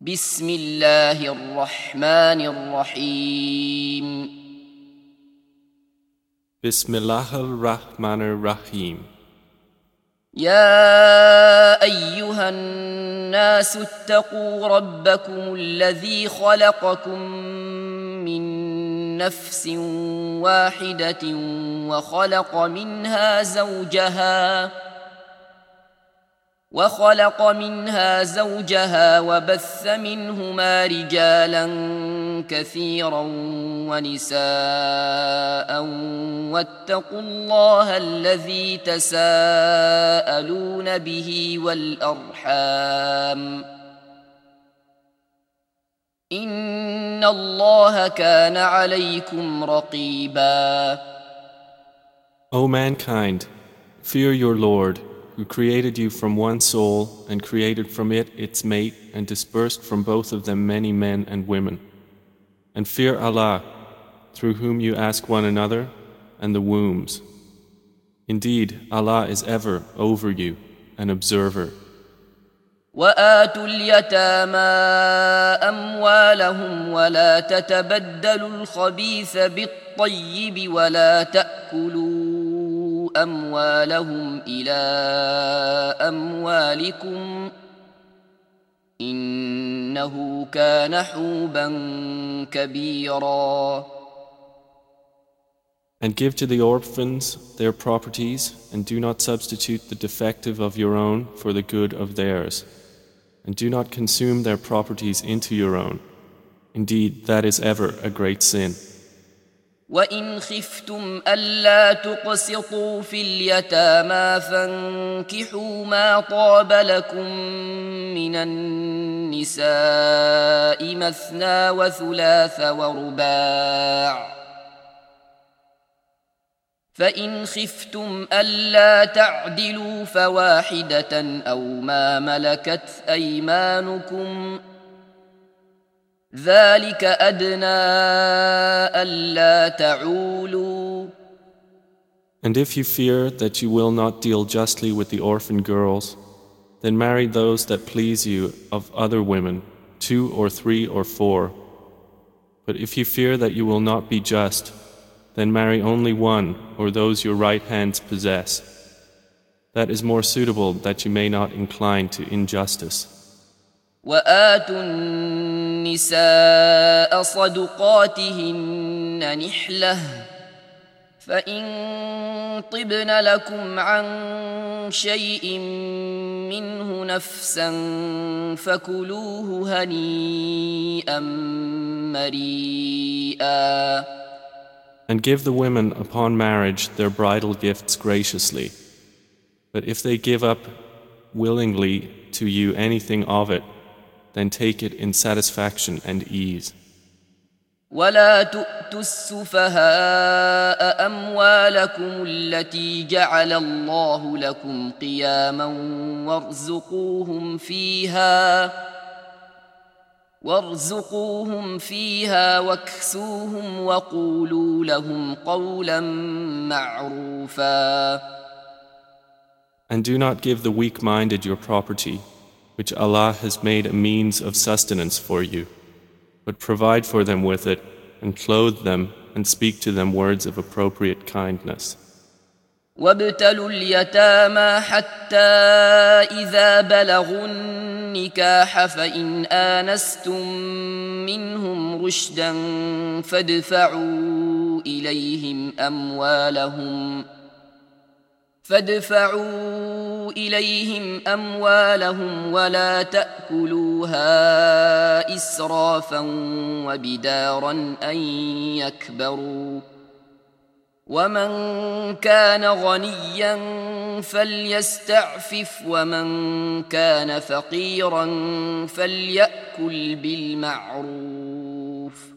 بسم الله الرحمن الرحيم بسم الله الرحمن الرحيم يا أيها الناس اتقوا ربكم الذي خلقكم من نفس واحدة وخلق منها زوجها وبث منهما رجالا كثيرا ونساء واتقوا الله الذي تساءلون به والأرحام إن الله كان عليكم رقيبا. O mankind, fear your Lord, who created you from one soul and created from it its mate and dispersed from both of them many men and women. And fear Allah, through whom you ask one another, and the wombs. Indeed, Allah is ever over you, an observer. وآتوا اليتامى أموالهم ولا تتبدلوا الخبيث بالطيب ولا تأكلوا أموالهم إلى أموالكم إنه كان حوبا كبيرا. And give to the orphans their properties, and do not substitute the defective of your own for the good of theirs. And do not consume their properties into your own. Indeed, that is ever a great sin. وَإِنْ خِفْتُمْ أَلَّا تُقْسِطُوا فِي الْيَتَامَى فَانكِحُوا مَا طَابَ لَكُم مِّنَ النِّسَاءِ مَثْنَىٰ وَثُلَاثَ وَرُبَاعَ. فَإِنْ خِفْتُمْ أَلَّا تَعْدِلُوا فَوَاحِدَةً أَوْ مَا مَلَكَتْ أَيْمَانُكُمْ ذَلِكَ أَدْنَىٰ أَلَّا تَعُولُوا. And if you fear that you will not deal justly with the orphan girls, then marry those that please you of other women, 2 or 3 or 4. But if you fear that you will not be just, then marry only one or those your right hands possess. That is more suitable that you may not incline to injustice. وآتوا النساء صدقاتهن نحلة فإن طبن لكم عن شيء منه نفسا فكلوه هنيئا مريئا. And give the women upon marriage their bridal gifts graciously. But if they give up willingly to you anything of it, then take it in satisfaction and ease. ولا تؤتوا السفهاء أموالكم التي جعل الله لكم قياما وارزقوهم فيها واكسوهم وقولوا لهم قولا معروفا. And do not give the weak-minded your property, which Allah has made a means of sustenance for you, but provide for them with it, and clothe them, and speak to them words of appropriate kindness. وابتلوا اليتامى حتى إذا بلغوا النكاح فإن آنستم منهم رشدا فادفعوا إليهم أموالهم ولا تأكلوها إسرافا وبدارا أن يكبروا. ومن كان غنيا فليستعفف ومن كان فقيرا فليأكل بالمعروف.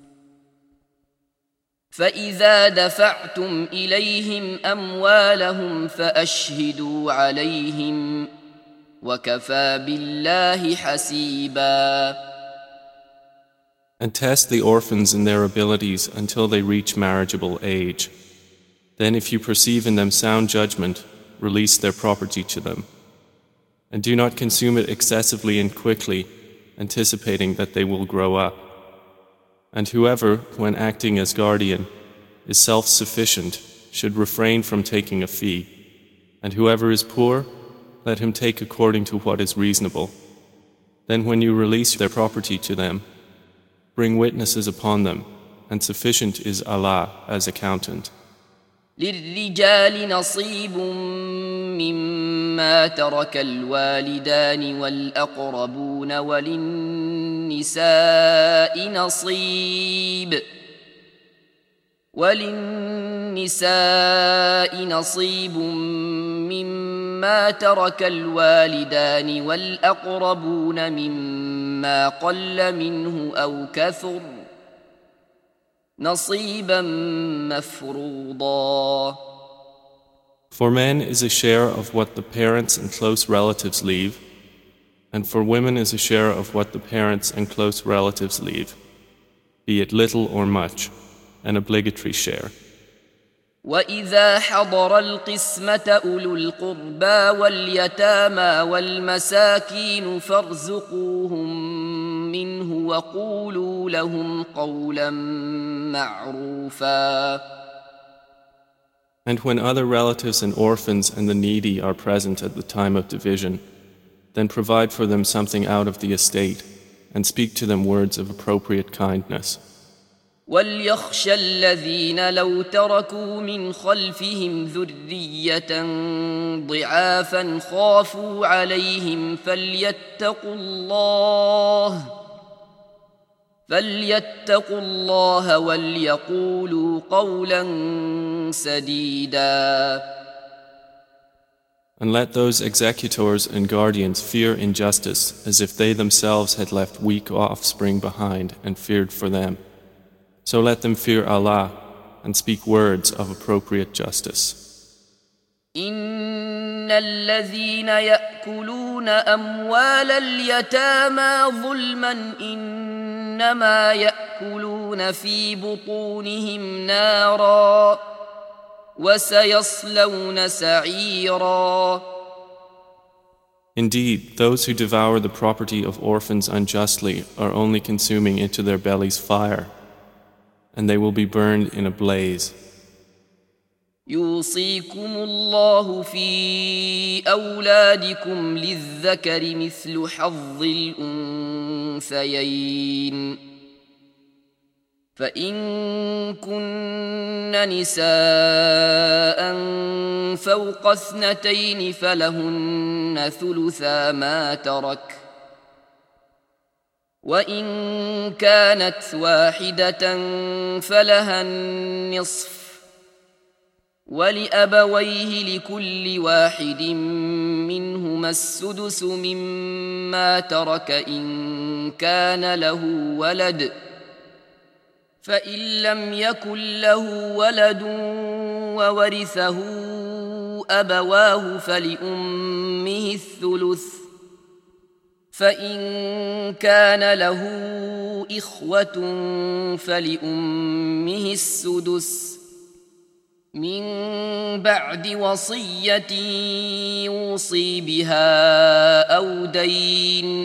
فإذا دفعتم إليهم أموالهم فأشهدوا عليهم وكفى بالله حسيبا. And test the orphans in their abilities until they reach marriageable age. Then if you perceive in them sound judgment, release their property to them. And do not consume it excessively and quickly, anticipating that they will grow up. And whoever, when acting as guardian, is self-sufficient, should refrain from taking a fee. And whoever is poor, let him take according to what is reasonable. Then when you release their property to them, bring witnesses upon them, and sufficient is Allah as accountant. للرجال نصيب مما ترك الوالدان والأقربون وللنساء نصيب مما ترك الوالدان والأقربون مما قل منه أو كثر نصيبا مفروضا. For men is a share of what the parents and close relatives leave, and for women is a share of what the parents and close relatives leave, be it little or much, an obligatory share. وإذا حضر القسمة أولو القربى واليتامى والمساكين فارزقوهم منه وقولوا لهم قولا معروفا. And when other relatives and orphans and the needy are present at the time of division, then provide for them something out of the estate and speak to them words of appropriate kindness. وليخشى الذين لو تركوا من خلفهم ذرية ضعافا خافوا عليهم فليتقوا الله وليقولوا قولا سديدا. And let those executors and guardians fear injustice as if they themselves had left weak offspring behind and feared for them. So let them fear Allah and speak words of appropriate justice. إن الذين يأكلون أموال اليتامى ظلما إنما يأكلون في بطونهم نارا وسيصلون سعيرا. Indeed, those who devour the property of orphans unjustly are only consuming into their bellies fire, and they will be burned in a blaze. يوصيكم الله في أولادكم للذكر مثل حظ الأنثيين فإن كن نساء فوق 2 فلهن ثلثا ما ترك وإن كانت واحدة فلها النصف ولأبويه لكل واحد منهما السدس مما ترك إن كان له ولد فإن لم يكن له ولد وورثه أبواه فلأمه الثلث فإن كان له إخوة فلأمه السدس من بعد وصية يوصي بها أو دين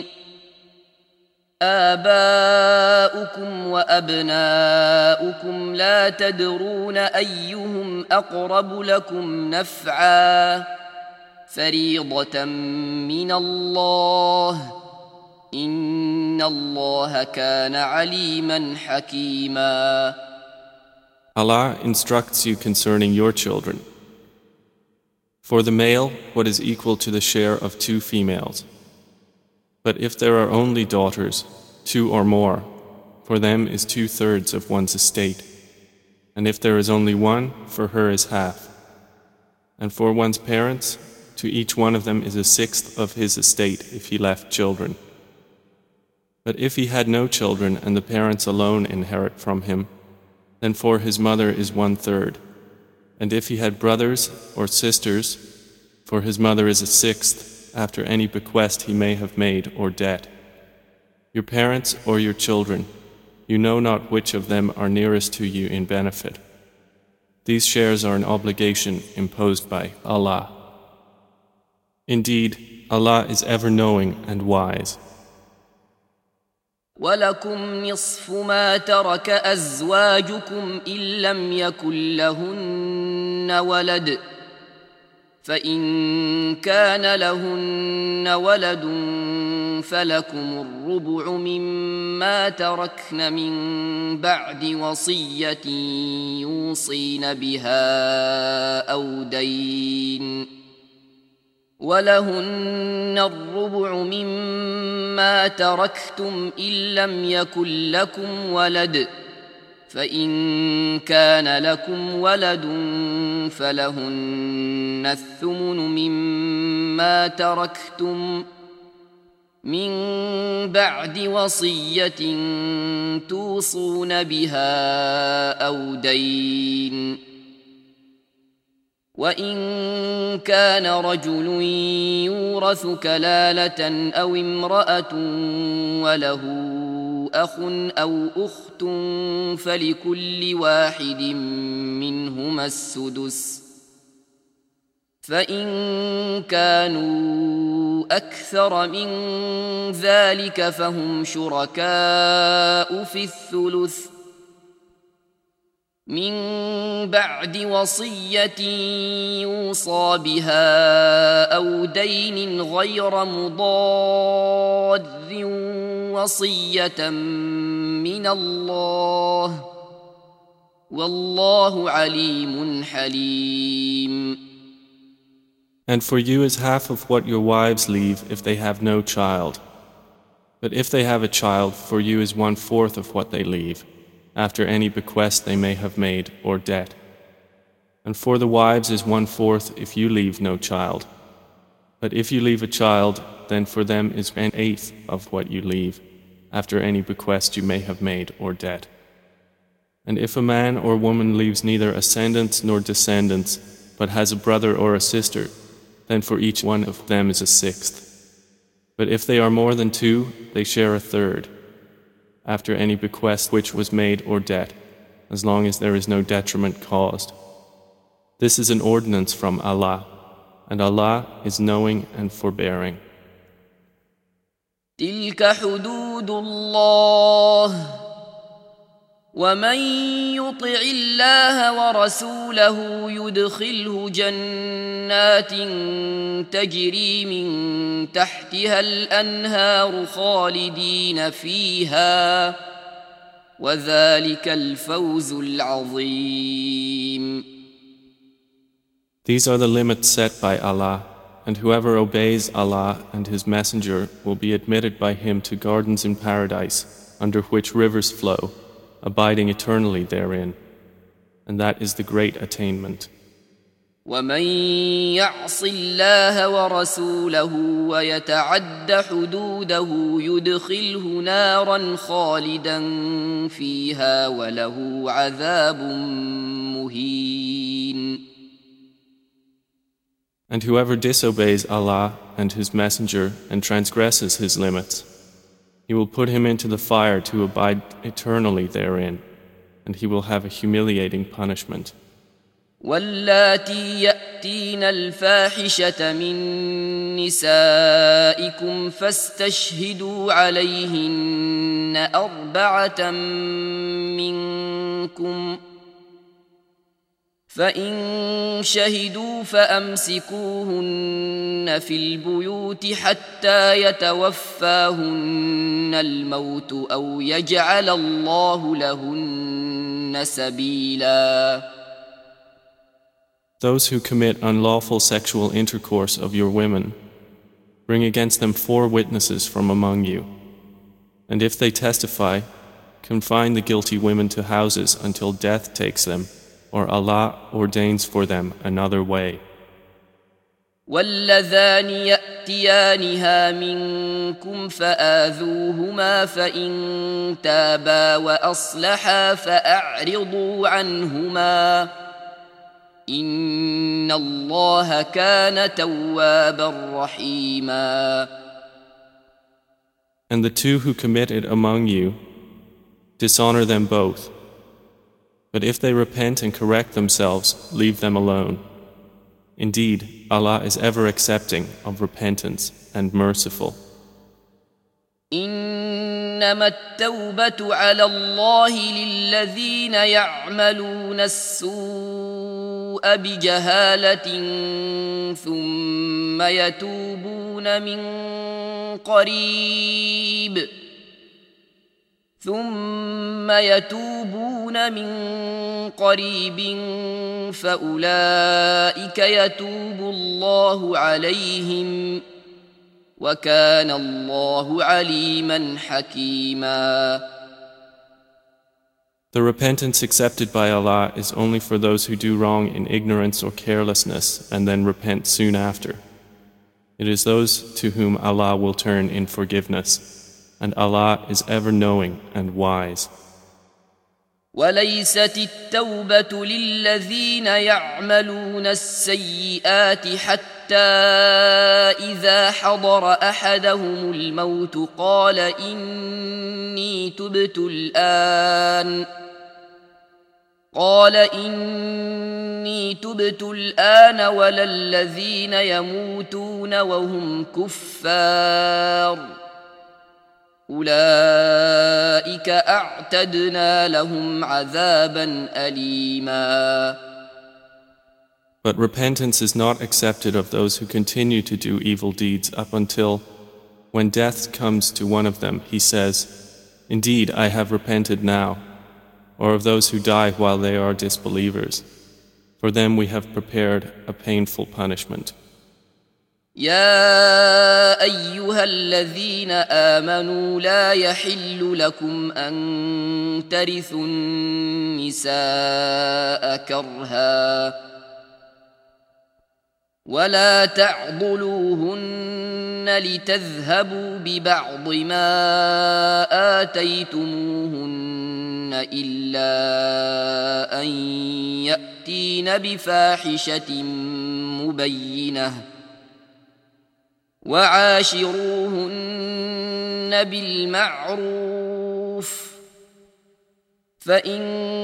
آباؤكم وأبناؤكم لا تدرون أيهم أقرب لكم نفعا فريضة من الله إن الله كان عليما حكيما. Allah instructs you concerning your children. For the male, what is equal to the share of 2 females. But if there are only daughters, 2 or more, for them is 2/3 of one's estate. And if there is only one, for her is half. And for one's parents, to each one of them is 1/6 of his estate if he left children. But if he had no children and the parents alone inherit from him, then for his mother is 1/3. And if he had brothers or sisters, for his mother is 1/6 after any bequest he may have made or debt. Your parents or your children, you know not which of them are nearest to you in benefit. These shares are an obligation imposed by Allah. Indeed, Allah is ever knowing and wise. ولكم نصف ما ترك أزواجكم إن لم يكن لهن ولد فإن كان لهن ولد فلكم الربع مما تركن من بعد وصية يوصين بها أو دين ولهن الربع مما تركتم إن لم يكن لكم ولد فإن كان لكم ولد فلهن الثمن مما تركتم من بعد وصية توصون بها أو دين وإن كان رجل يورث كلالة أو امرأة وله أخ أو أخت فلكل واحد منهما السدس فإن كانوا أكثر من ذلك فهم شركاء في الثلث من بعد وصية يوصى بها أو دين غير مضار وصية من الله والله عليم حليم. And for you is half of what your wives leave if they have no child. But if they have a child, for you is 1/4 of what they leave, after any bequest they may have made or debt. And for the wives is 1/4 if you leave no child. But if you leave a child, then for them is 1/8 of what you leave, after any bequest you may have made or debt. And if a man or woman leaves neither ascendants nor descendants, but has a brother or a sister, then for each one of them is a 1/6. But if they are more than 2, they share a 1/3, after any bequest which was made or debt, as long as there is no detriment caused. This is an ordinance from Allah, and Allah is knowing and forbearing. تلك حدود الله ومن يطع الله ورسوله يدخله جنات تجري من تحتها الأنهار خالدين فيها وذلك الفوز العظيم. These are the limits set by Allah, and whoever obeys Allah and His Messenger will be admitted by Him to gardens in paradise, under which rivers flow, abiding eternally therein, and that is the great attainment. ومن يعص الله ورسوله ويتعد حدوده يدخله نارا خالدا فيها وله عذاب مهين. And whoever disobeys Allah and His Messenger and transgresses His limits, He will put him into the fire to abide eternally therein, and he will have a humiliating punishment. واللاتي يأتين الفاحشة من نسائكم فاستشهدوا عليهن 4 منكم فإن شهدوا فأمسكوهن في البيوت حتى يتوفاهن الموت أو يجعل الله لهن سبيلا. Those who commit unlawful sexual intercourse of your women, bring against them 4 witnesses from among you. And if they testify, confine the guilty women to houses until death takes them, or Allah ordains for them another way. واللذان يأتيانها منكم فآذوهما فإن تابا وأصلحا فأعرضوا عنهما إن الله كان توابا رحيما. And the 2 who commit it among you, dishonor them both. But if they repent and correct themselves, leave them alone. Indeed, Allah is ever accepting of repentance and merciful. إنما التوبة على الله للذين يعملون السوء بجهالة ثم يتوبون من قريب فأولئك يتوب الله عليهم وكان الله عليما حكيما. The repentance accepted by Allah is only for those who do wrong in ignorance or carelessness and then repent soon after. It is those to whom Allah will turn in forgiveness, and Allah is ever knowing and wise. وليست التوبة للذين يعملون السيئات حتى إذا حضر أحدهم الموت قال إني تبت الآن ولا الذين يموتون وهم كفار أولئك أعتدنا لهم عذابا أليما. But repentance is not accepted of those who continue to do evil deeds up until, when death comes to one of them, he says, "Indeed, I have repented now," or of those who die while they are disbelievers. For them we have prepared a painful punishment. يا أيها الذين آمنوا لا يحل لكم أن ترثوا النساء كرها ولا تعضلوهن لتذهبوا ببعض ما آتيتموهن إلا أن يأتين بفاحشة مبينة وعاشروهن بالمعروف فإن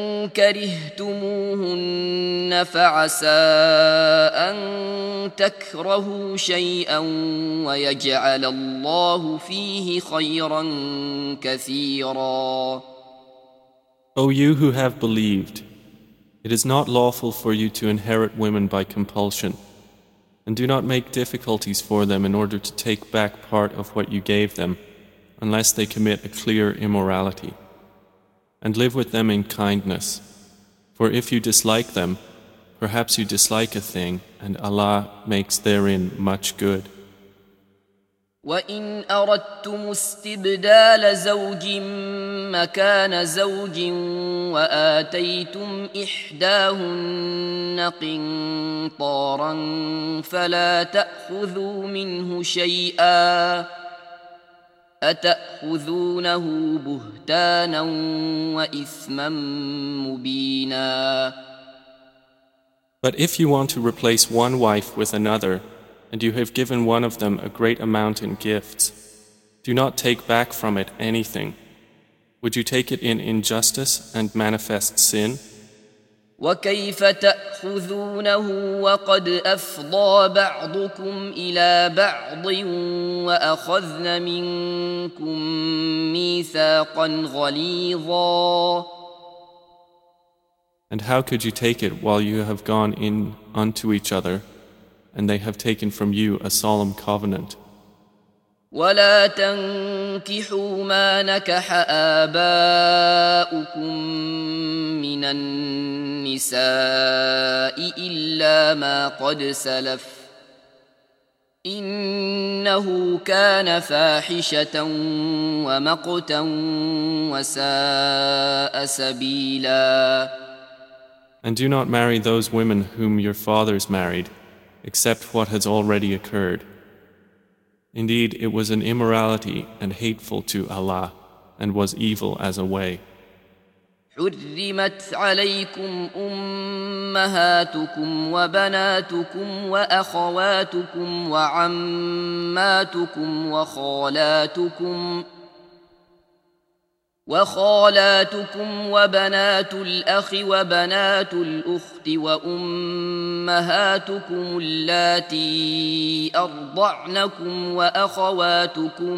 كرهتموهن فعسى أن تكرهوا شيئا ويجعل الله فيه خيرا كثيرا. O you who have believed, it is not lawful for you to inherit women by compulsion, and do not make difficulties for them in order to take back part of what you gave them, unless they commit a clear immorality. And live with them in kindness, for if you dislike them, perhaps you dislike a thing, and Allah makes therein much good. وَإِنْ أَرَدْتُمُ اسْتِبْدَالَ زَوْجٍ مَكَانَ زَوْجٍ وَآتَيْتُمْ إِحْدَاهُنَّ قِنطَارًا فَلَا تَأْخُذُوا مِنْهُ شَيْئًا أَتَأْخُذُونَهُ بُهْتَانًا وَإِثْمًا مُبِينًا. But if you want to replace one wife with another, and you have given one of them a great amount in gifts, do not take back from it anything. Would you take it in injustice and manifest sin? وَكَيْفَ تَأْخُذُونَهُ وَقَدْ أَفْضَىٰ بَعْضُكُمْ إِلَىٰ بَعْضٍ وَأَخَذْنَ مِنكُم مِّيثَاقًا غَلِيظًا. And how could you take it while you have gone in unto each other, and they have taken from you a solemn covenant? ولا تنكحوا ما نكح آباؤكم من النساء إلا ما قد سلف إنه كان فاحشة ومقتا وساء سبيلا. And do not marry those women whom your fathers married, except what has already occurred. Indeed, it was an immorality and hateful to Allah, and was evil as a way. حرمت عليكم أمهاتكم وبناتكم وأخواتكم وعماتكم وخالاتكم وخالاتكم وبنات الأخ وبنات الأخت وأمهاتكم اللاتي أرضعنكم وأخواتكم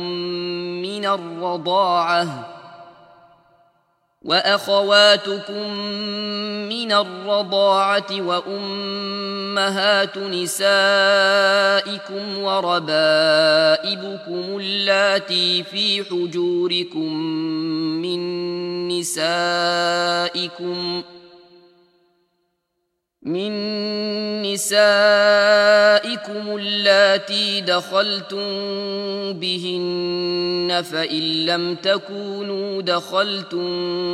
من الرضاعة وأمهات نسائكم وربائبكم اللاتي في حجوركم من نسائكم اللاتي دخلتم بهن فإن لم تكونوا دخلتم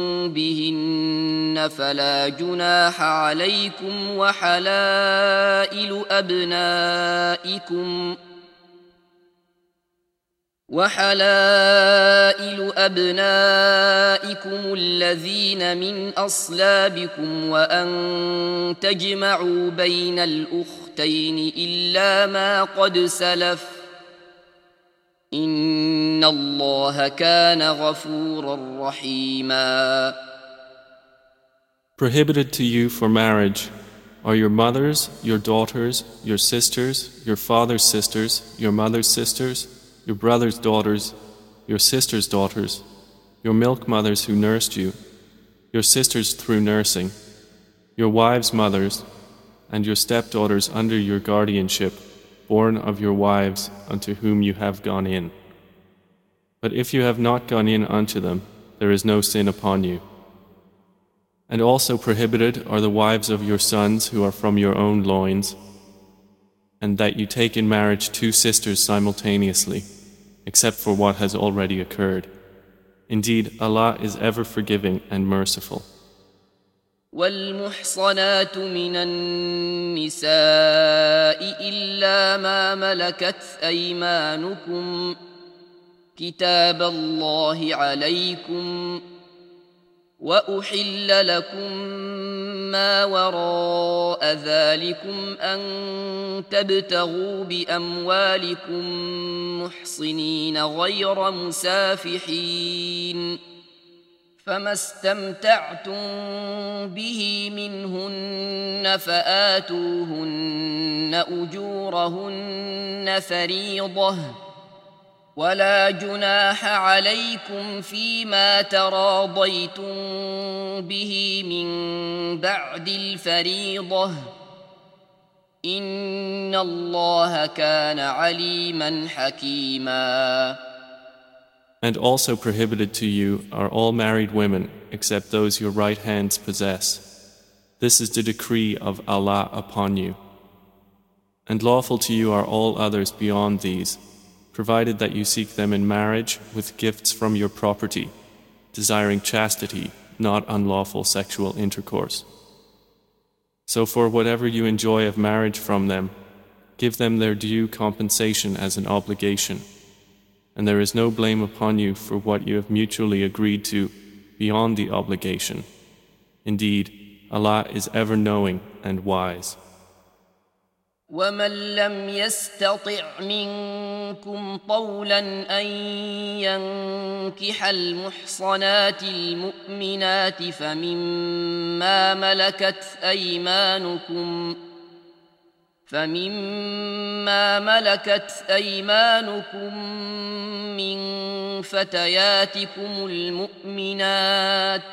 بهن فلا جناح عليكم وحلائل أبنائكم الذين من أصلابكم وأن تجمعوا بين الأختين إلا ما قد سلف إن الله كان غفورا رحيما. Prohibited to you for marriage are your mothers, your daughters, your sisters, your father's sisters, your mother's sisters, your brother's daughters, your sister's daughters, your milk mothers who nursed you, your sisters through nursing, your wives' mothers, and your stepdaughters under your guardianship, born of your wives unto whom you have gone in. But if you have not gone in unto them, there is no sin upon you. And also prohibited are the wives of your sons who are from your own loins, and that you take in marriage two sisters simultaneously, except for what has already occurred. Indeed, Allah is ever forgiving and merciful. والمحصنات من النساء إلا ما ملكت أيمانكم كتاب الله عليكم وأحل لكم ما وراء ذلكم أن تبتغوا بأموالكم محصنين غير مسافحين فما استمتعتم به منهن فآتوهن أجورهن فريضة ولا جناح عليكم فيما تراضيتم به من بعد الفريضة إن الله كان عليما حكيما. And also prohibited to you are all married women except those your right hands possess. This is the decree of Allah upon you. And lawful to you are all others beyond these, provided that you seek them in marriage with gifts from your property, desiring chastity, not unlawful sexual intercourse. So for whatever you enjoy of marriage from them, give them their due compensation as an obligation. And there is no blame upon you for what you have mutually agreed to beyond the obligation. Indeed, Allah is ever knowing and wise. ومن لم يستطع منكم طولا أن ينكح المحصنات المؤمنات فمما ملكت أيمانكم من فتياتكم المؤمنات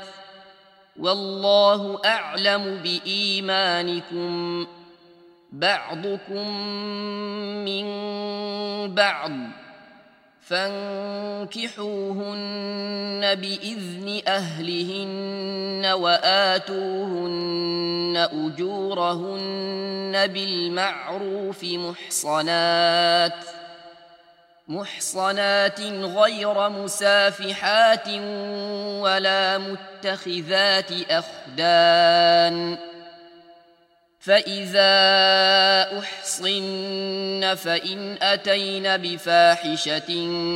والله أعلم بإيمانكم بعضكم من بعض فانكحوهن بإذن أهلهن وآتوهن أجورهن بالمعروف محصنات غير مسافحات ولا متخذات أخدان فإذا أحصن فإن أتين بفاحشة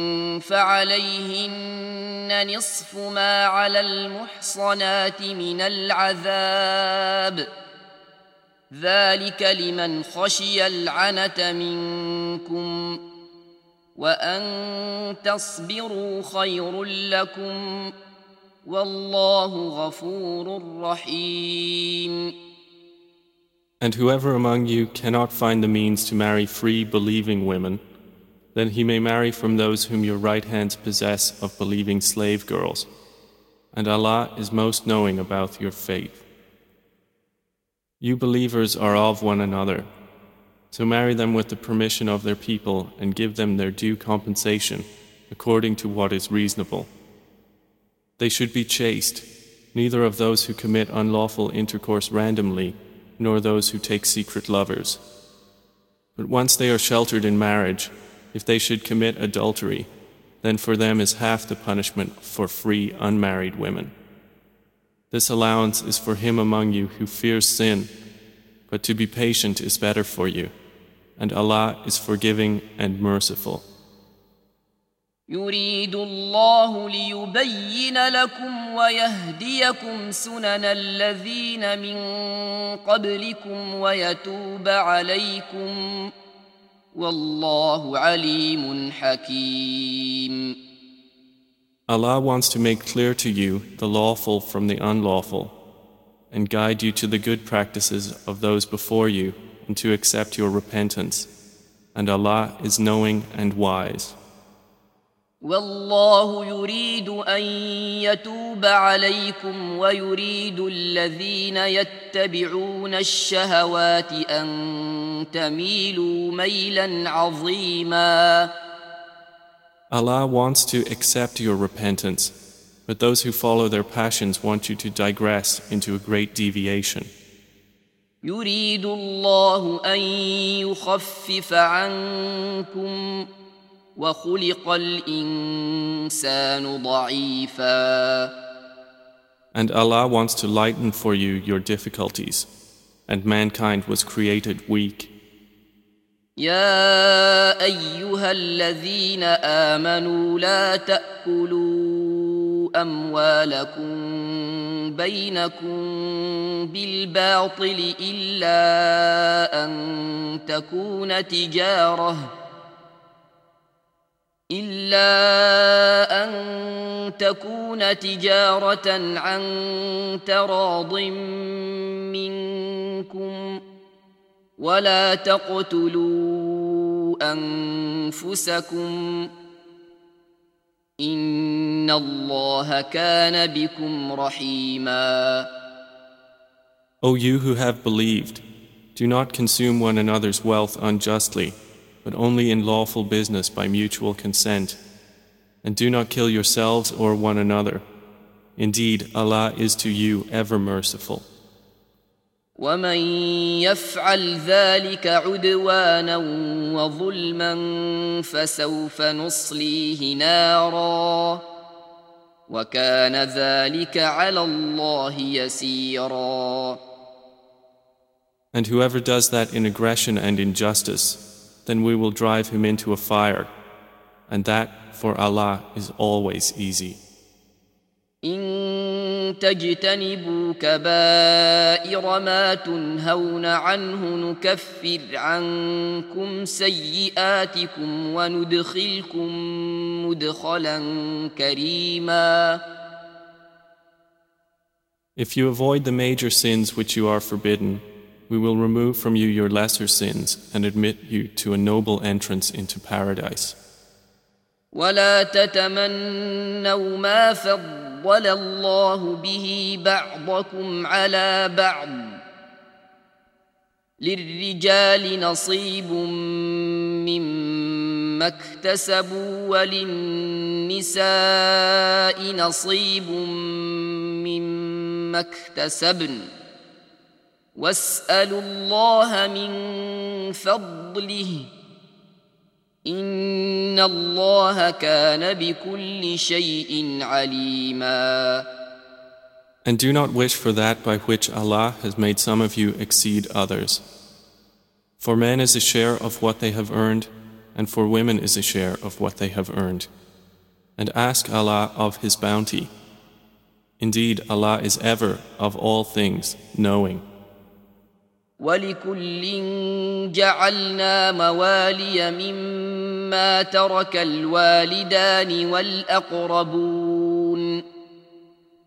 فعليهن نصف ما على المحصنات من العذاب ذلك لمن خشي العنة منكم وأن تصبروا خير لكم والله غفور رحيم. And whoever among you cannot find the means to marry free believing women, then he may marry from those whom your right hands possess of believing slave girls. And Allah is most knowing about your faith. You believers are of one another, so marry them with the permission of their people and give them their due compensation according to what is reasonable. They should be chaste, neither of those who commit unlawful intercourse randomly, nor those who take secret lovers. But once they are sheltered in marriage, if they should commit adultery, then for them is half the punishment for free unmarried women. This allowance is for him among you who fears sin, but to be patient is better for you, and Allah is forgiving and merciful. يريد الله ليبين لكم ويهديكم سنن الذين من قبلكم ويتوب عليكم والله عليم حكيم. Allah wants to make clear to you the lawful from the unlawful and guide you to the good practices of those before you and to accept your repentance. And Allah is knowing and wise. والله يريد أن يتوب عليكم ويريد الذين يتبعون الشهوات أن تميلوا ميلا عظيما. Allah wants to accept your repentance, but those who follow their passions want you to digress into a great deviation. يريد الله أن يخفف عنكم وخلق الإنسان ضعيفا. And Allah wants to lighten for you your difficulties, and mankind was created weak. يا أيها الذين آمنوا لا تأكلوا أموالكم بينكم بالباطل إلا أن تكون تجارة عن تراض منكم ولا تقتلوا أنفسكم إن الله كان بكم رحيما. O you who have believed, do not consume one another's wealth unjustly, but only in lawful business by mutual consent. And do not kill yourselves or one another. Indeed, Allah is to you ever merciful. ومن يفعل ذلك عدوانا وظلما فسوف نصليه نارا وكان ذلك على الله يسيرا. And whoever does that in aggression and injustice, then we will drive him into a fire, and that for Allah is always easy. إن تجتنبوا كبائر ما تنهون عنه نكفر عنكم سيئاتكم وندخلكم مدخلا كريما. If you avoid the major sins which you are forbidden, we will remove from you your lesser sins and admit you to a noble entrance into paradise. ولا تتمنوا ما فضل الله به بعضكم على بعض للرجال نصيب مما اكتسبوا وللنساء نصيب مما اكتسبن واسألوا الله من فضله إن الله كان بكل شيء عليما. And do not wish for that by which Allah has made some of you exceed others. For men is a share of what they have earned, and for women is a share of what they have earned. And ask Allah of His bounty. Indeed, Allah is ever, of all things, knowing. ولكل جعلنا موالي مما ترك الوالدان والأقربون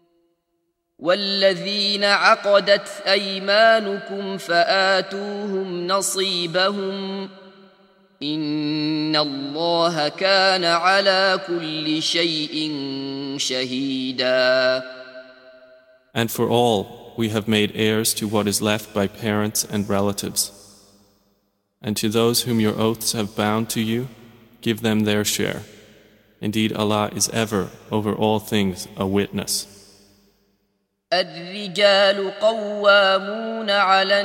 والذين عقدت أيمانكم فآتوهم نصيبهم إن الله كان على كل شيء شهيدا. And for all, we have made heirs to what is left by parents and relatives. And to those whom your oaths have bound to you, give them their share. Indeed, Allah is ever, over all things, a witness. الرجال قوامون على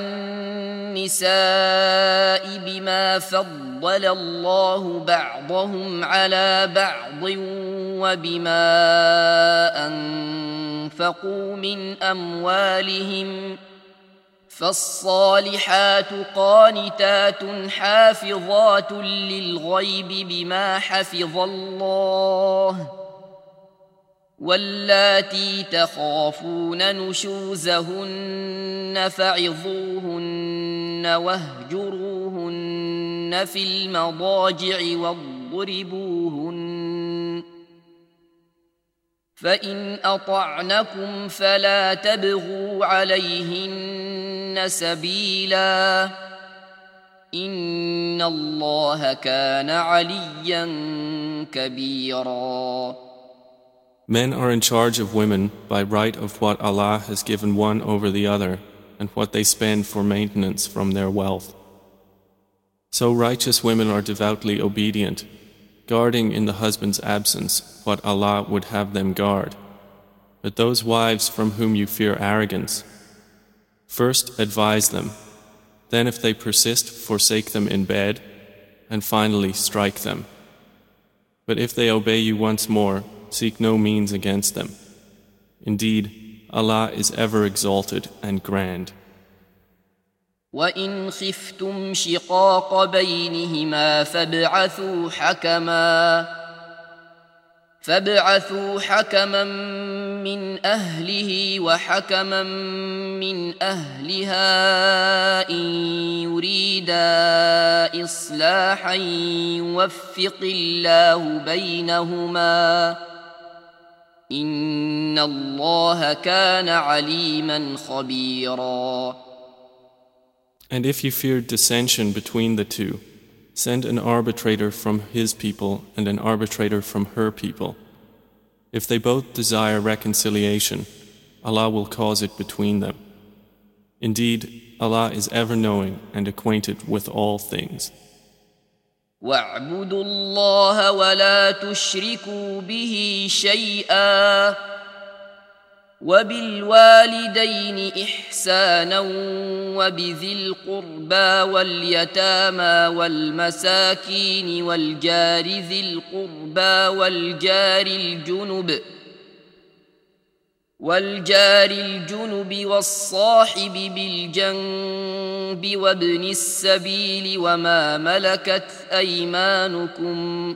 النساء بما فضل الله بعضهم على بعض وبما أنفقوا من أموالهم فالصالحات قانتات حافظات للغيب بما حفظ الله واللاتي تخافون نشوزهن فعظوهن واهجروهن في المضاجع واضربوهن فإن أطعنكم فلا تبغوا عليهن سبيلا إن الله كان عليا كبيرا. Men are in charge of women by right of what Allah has given one over the other and what they spend for maintenance from their wealth. So righteous women are devoutly obedient, guarding in the husband's absence what Allah would have them guard. But those wives from whom you fear arrogance, first advise them, then if they persist, forsake them in bed, and finally strike them. But if they obey you once more, seek no means against them. Indeed, Allah is ever exalted and grand. وَإِنْ خِفْتُمْ شِقَاقَ بَيْنِهِمَا فَابْعَثُوا حَكَمًا مِّنْ أَهْلِهِ وَحَكَمًا مِّنْ أَهْلِهَا إِنْ يُرِيدَا إِصْلَاحًا يُوَفِّقِ اللَّهُ بَيْنَهُمَا إِنَّ اللَّهَ كَانَ عَلِيمًا خَبِيرًا. And if you fear dissension between the two, send an arbitrator from his people and an arbitrator from her people. If they both desire reconciliation, Allah will cause it between them. Indeed, Allah is ever knowing and acquainted with all things. وَاعْبُدُوا اللَّهَ وَلَا تُشْرِكُوا بِهِ شَيْئًا وَبِالْوَالِدَيْنِ إِحْسَانًا وَبِذِي الْقُرْبَى وَالْيَتَامَى وَالْمَسَاكِينِ وَالْجَارِ ذِي الْقُرْبَى والجار الجنب والصاحب بالجنب وابن السبيل وما ملكت أيمانكم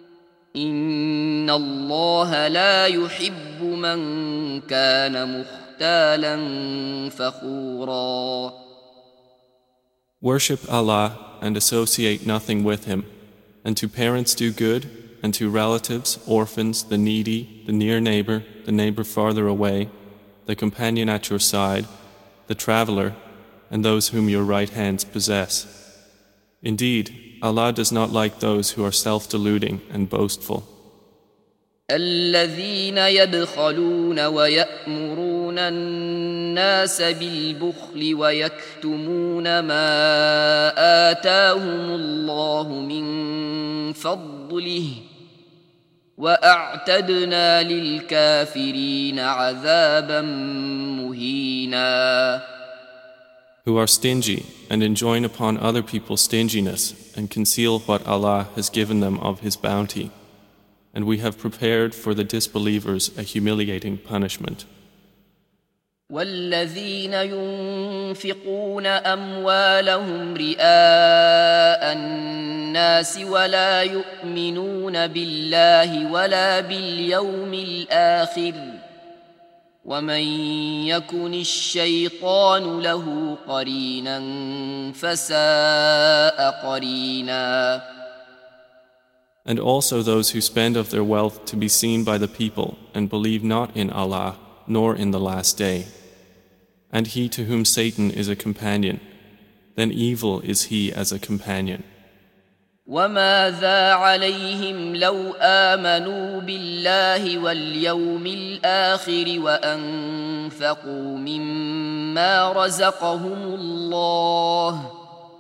إن الله لا يحب من كان مختالا فخورا. Worship Allah and associate nothing with Him, and to parents do good, and to relatives, orphans, the needy, the near neighbor, the neighbor farther away, the companion at your side, the traveler, and those whom your right hands possess. Indeed, Allah does not like those who are self-deluding and boastful. الذين يبخلون ويأمرون الناس بالبخل ويكتمون ما آتاهم الله من فضله وأعتدنا للكافرين عذابا مهينا. Who are stingy and enjoin upon other people stinginess and conceal what Allah has given them of His bounty. And we have prepared for the disbelievers a humiliating punishment. والذين ينفقون أموالهم رئاء الناس ولا يؤمنون بالله ولا باليوم الآخر ومن يكن الشيطان له قرينا فساء قرينا. And also those who spend of their wealth to be seen by the people and believe not in Allah nor in the last day. And he to whom Satan is a companion, then evil is he as a companion. وماذا عليهم لو آمنوا بالله واليوم الآخر وأنفقوا مما رزقهم الله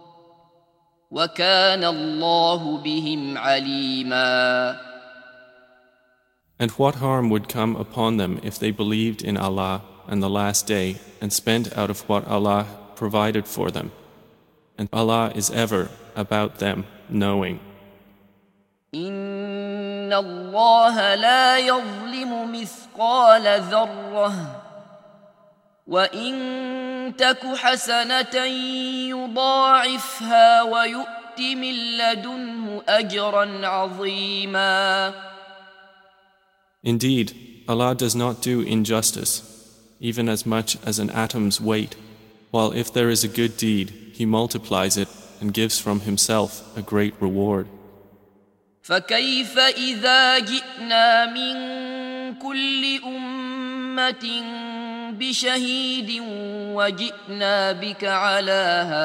وكان الله بهم عليما. And what harm would come upon them if they believed in Allah and the last day and spent out of what Allah provided for them? And Allah is ever about them knowing. إن الله لا يظلم مثقال ذرة وإن تك حسنة يضاعفها ويؤت من لدنه أجرا عظيما. Indeed, Allah does not do injustice, even as much as an atom's weight, while if there is a good deed, He multiplies it and gives from Himself a great reward. فكيف إذا جئنا من كل أمة بشهيد وجئنا بك على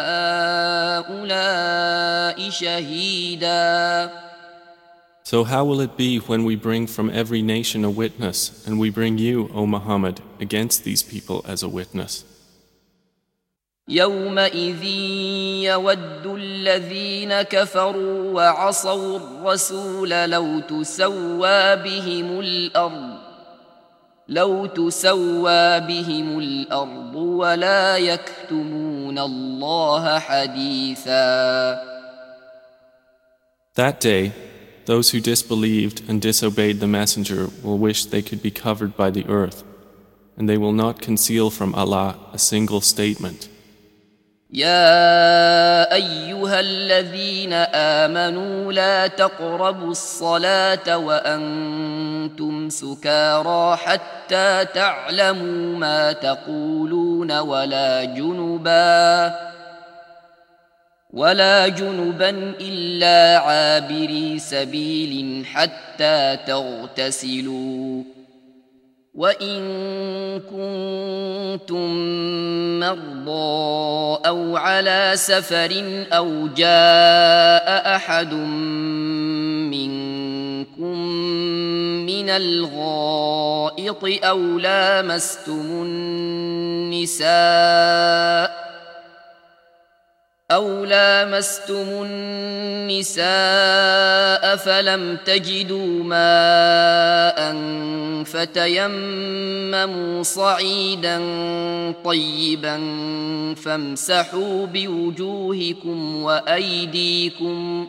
هؤلاء شهيدا. So how will it be when we bring from every nation a witness, and we bring you, O Muhammad, against these people as a witness? يومئذ يود الذين كفروا وعصوا الرسول لو تسوى بهم الأرض ولا يكتمون الله حديثا. That day, those who disbelieved and disobeyed the Messenger will wish they could be covered by the earth, and they will not conceal from Allah a single statement. يا أيها الذين آمنوا لا تقربوا الصلاة وأنتم سكارى حتى تعلموا ما تقولون ولا جنبا إلا عابري سبيل حتى تغتسلوا وإن كنتم مرضى أو على سفر أو جاء أحد منكم من الغائط أو لامستم النساء فلم تجدوا ماء فتيمموا صعيدا طيبا فامسحوا بوجوهكم وأيديكم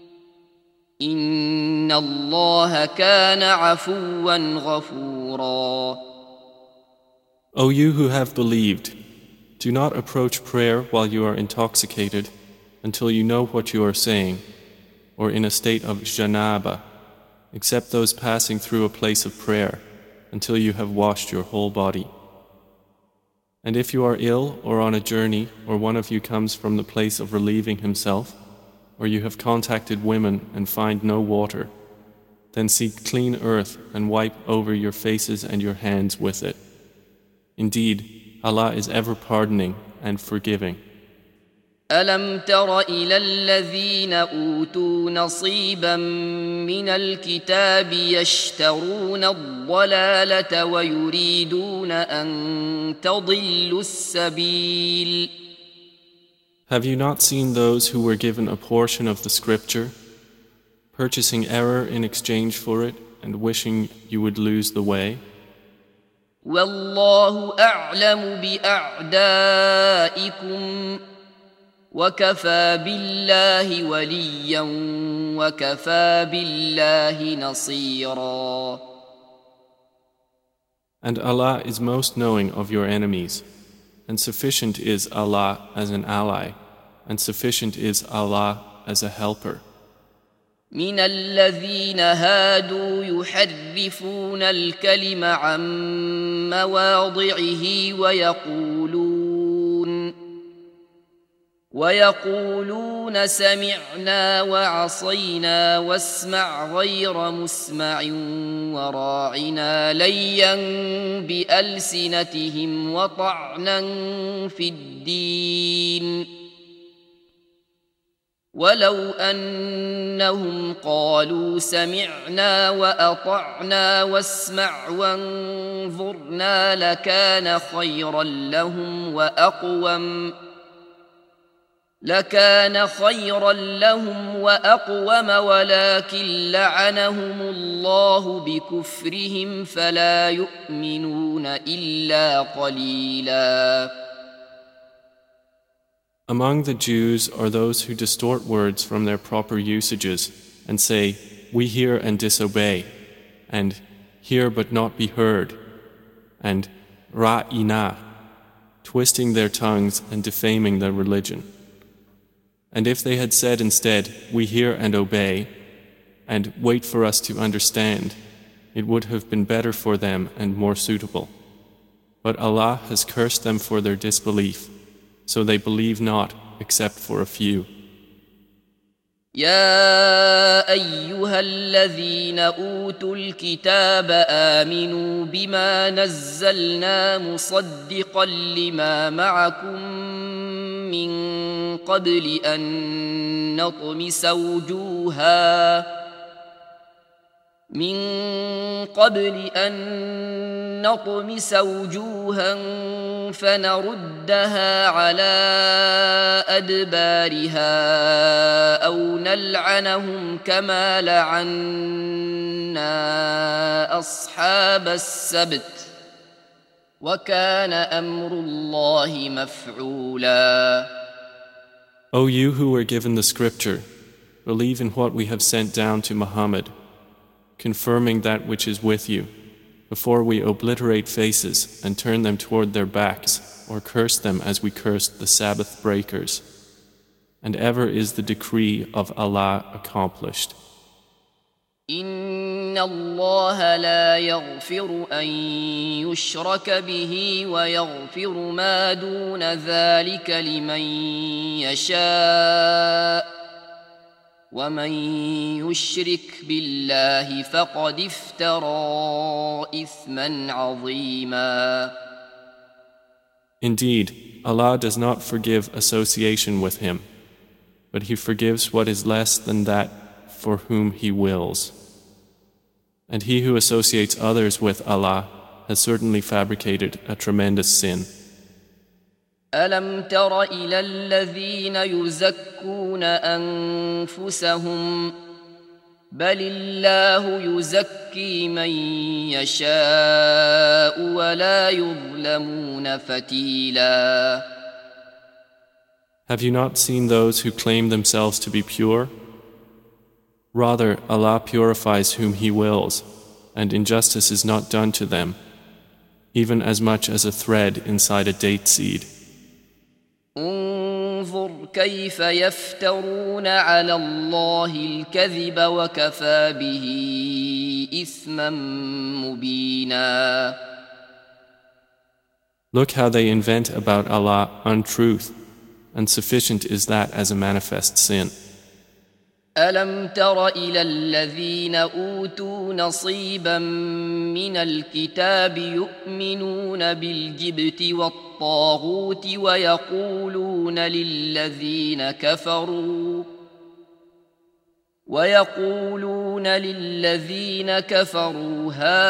إن الله كان عفوا غفورا. O you who have believed, do not approach prayer while you are intoxicated until you know what you are saying, or in a state of janaba, except those passing through a place of prayer until you have washed your whole body. And if you are ill or on a journey, or one of you comes from the place of relieving himself, or you have contacted women and find no water, then seek clean earth and wipe over your faces and your hands with it. Indeed, Allah is ever pardoning and forgiving. ألم تر إلى الذين أوتوا نصيبا من الكتاب يشترون الضلالة ويريدون أن تضلوا السبيل. Have you not seen those who were given a portion of the scripture, purchasing error in exchange for it and wishing you would lose the way? والله أعلم بأعدائكم وكفى بالله وليا وكفى بالله نصيرا. And Allah is most knowing of your enemies, and sufficient is Allah as an ally, and sufficient is Allah as a helper. من الذين هادوا يحرفون الكلم عن مواضعه ويقولون سمعنا وعصينا واسمع غير مسمع وراعنا ليا بألسنتهم وطعنا في الدين ولو أنهم قالوا سمعنا وأطعنا واسمع وانظرنا لكان خيرا لهم وأقوم ولكن لعنهم الله بكفرهم فلا يؤمنون إلا قليلا. Among the Jews are those who distort words from their proper usages and say, "We hear and disobey," and "hear but not be heard," and "ra'ina," twisting their tongues and defaming their religion. And if they had said instead, "We hear and obey," and "wait for us to understand," it would have been better for them and more suitable. But Allah has cursed them for their disbelief, so they believe not except for a few. يا أيها الذين أوتوا الكتاب آمنوا بما نزلنا مصدقا لما معكم من قبل أن نطمس وجوها فنردها على أدبارها أو نلعنهم كما لعنا أصحاب السبت وكان أمر الله مفعولا. O you who were given the scripture, believe in what we have sent down to Muhammad, confirming that which is with you, before we obliterate faces and turn them toward their backs, or curse them as we cursed the Sabbath breakers. And ever is the decree of Allah accomplished. إن الله لا يغفر أن يشرك به ويغفر ما دون ذلك لمن يشاء ومن يشرك بالله فقد افترى إثما عظيما. Indeed, Allah does not forgive association with Him, but He forgives what is less than that for whom He wills. And he who associates others with Allah has certainly fabricated a tremendous sin. ألم تر إلى الذين يزكون أنفسهم بل الله يزكي من يشاء ولا يظلمون فتيلا. Have you not seen those who claim themselves to be pure? Rather, Allah purifies whom He wills, and injustice is not done to them, even as much as a thread inside a date seed. انظر كيف يفترون على الله الكذب وكفى به إثما مبينا. Look how they invent about Allah untruth, and sufficient is that as a manifest sin. ألم تر إلى الذين أوتوا نصيبا من الكتاب يؤمنون بالجبت والطاغوت ويقولون للذين كفروا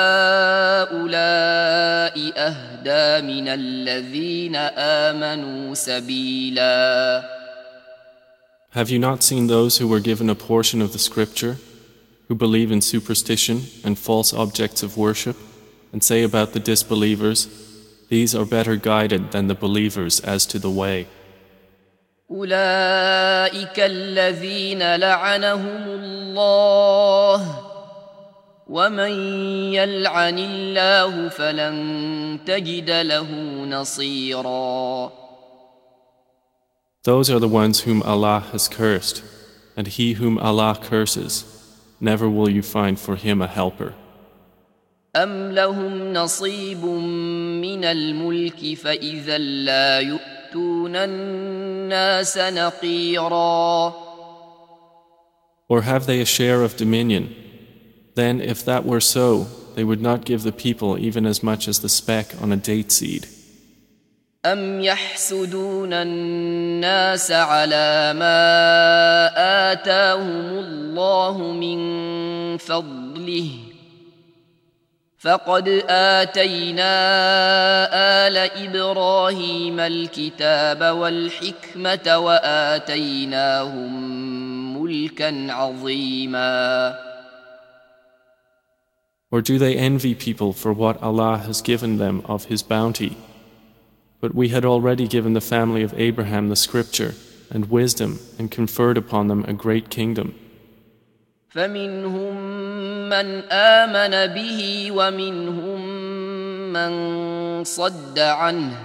هؤلاء أهدى من الذين آمنوا سبيلا. Have you not seen those who were given a portion of the scripture, who believe in superstition and false objects of worship, and say about the disbelievers, "These are better guided than the believers as to the way"? أولئك الذين لعنهم الله ومن يلعن الله فلن تجد له نصيرا. Those are the ones whom Allah has cursed, and he whom Allah curses, never will you find for him a helper. أم لهم نصيب من الملك فإذا لا يؤتون الناس نقيرا. Or have they a share of dominion? Then, if that were so, they would not give the people even as much as the speck on a date seed. أم يحسدون الناس على ما آتاهم الله من فضله فقد آتينا آل إبراهيم الكتاب والحكمة وآتيناهم ملكا عظيما. Or do they envy people for what Allah has given them of His bounty? But we had already given the family of Abraham the scripture and wisdom and conferred upon them a great kingdom. فمنهم من آمن به ومنهم من صد عنه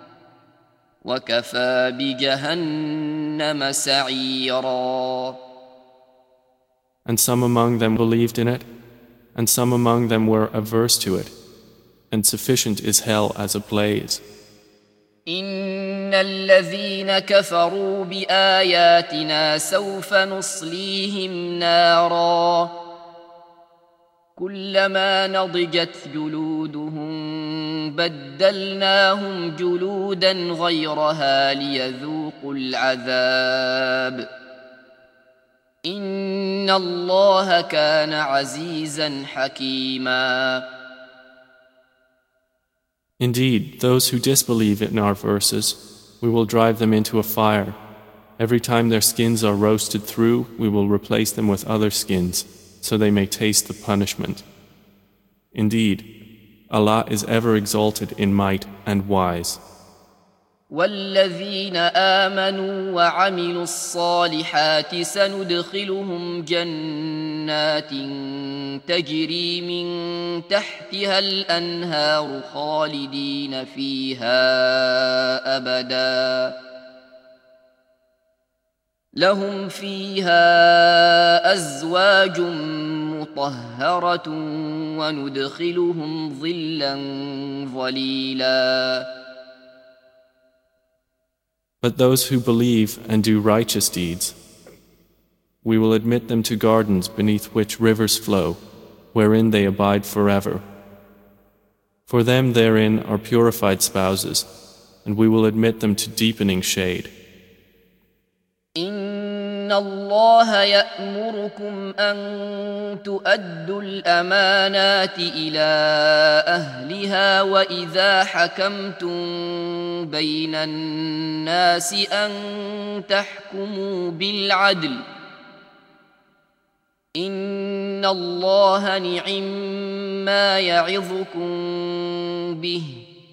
وكفى بجهنم سعيرا. And some among them believed in it, and some among them were averse to it, and sufficient is hell as a blaze. إن الذين كفروا بآياتنا سوف نصليهم نارا كلما نضجت جلودهم بدلناهم جلودا غيرها ليذوقوا العذاب إن الله كان عزيزا حكيما. Indeed, those who disbelieve in our verses, we will drive them into a fire. Every time their skins are roasted through, we will replace them with other skins, so they may taste the punishment. Indeed, Allah is ever exalted in might and wise. والذين آمنوا وعملوا الصالحات سندخلهم جنات تجري من تحتها الأنهار خالدين فيها أبدا لهم فيها أزواج مطهرة وندخلهم ظلا ظليلا. But those who believe and do righteous deeds, we will admit them to gardens beneath which rivers flow, wherein they abide forever. For them therein are purified spouses, and we will admit them to deepening shade. إن الله يأمركم أن تؤدوا الأمانات إلى أهلها وإذا حكمتم بين الناس أن تحكموا بالعدل إن الله نعم ما يعظكم به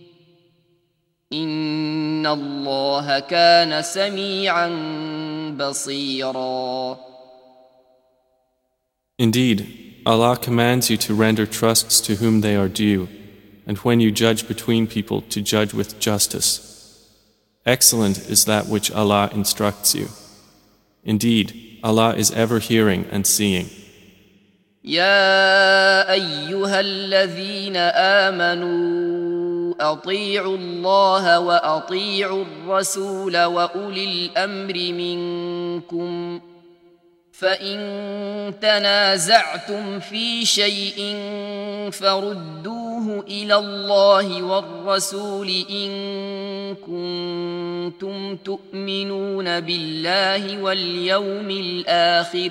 إن الله كان سميعا بصيرا. Indeed, Allah commands you to render trusts to whom they are due, and when you judge between people to judge with justice. Excellent is that which Allah instructs you. Indeed, Allah is ever hearing and seeing. يا أيها الذين آمنوا أطيعوا الله وأطيعوا الرسول وأولي الأمر منكم فإن تنازعتم في شيء فردوه إلى الله والرسول إن كنتم تؤمنون بالله واليوم الآخر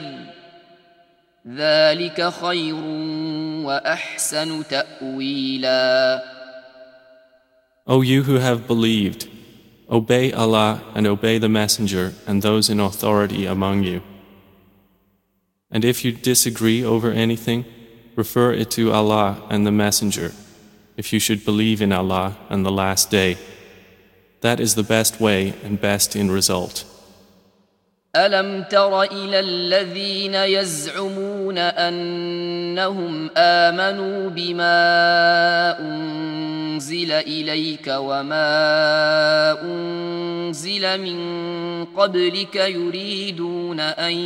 ذلك خير وأحسن تأويلا. O you who have believed, obey Allah and obey the Messenger and those in authority among you. And if you disagree over anything, refer it to Allah and the Messenger, if you should believe in Allah and the Last Day. That is the best way and best in result. ألم تر إلى الذين يزعمون أنهم آمنوا بما أنزل إليك وما أنزل من قبلك يريدون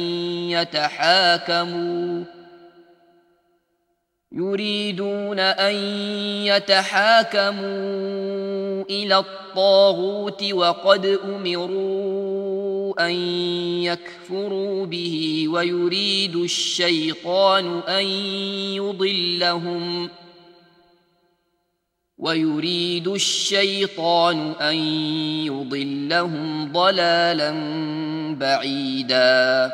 أن يتحاكموا إلى الطاغوت وقد أمروا أن يكفروا به ويريد الشيطان أن يضلهم ضلالا بعيدا.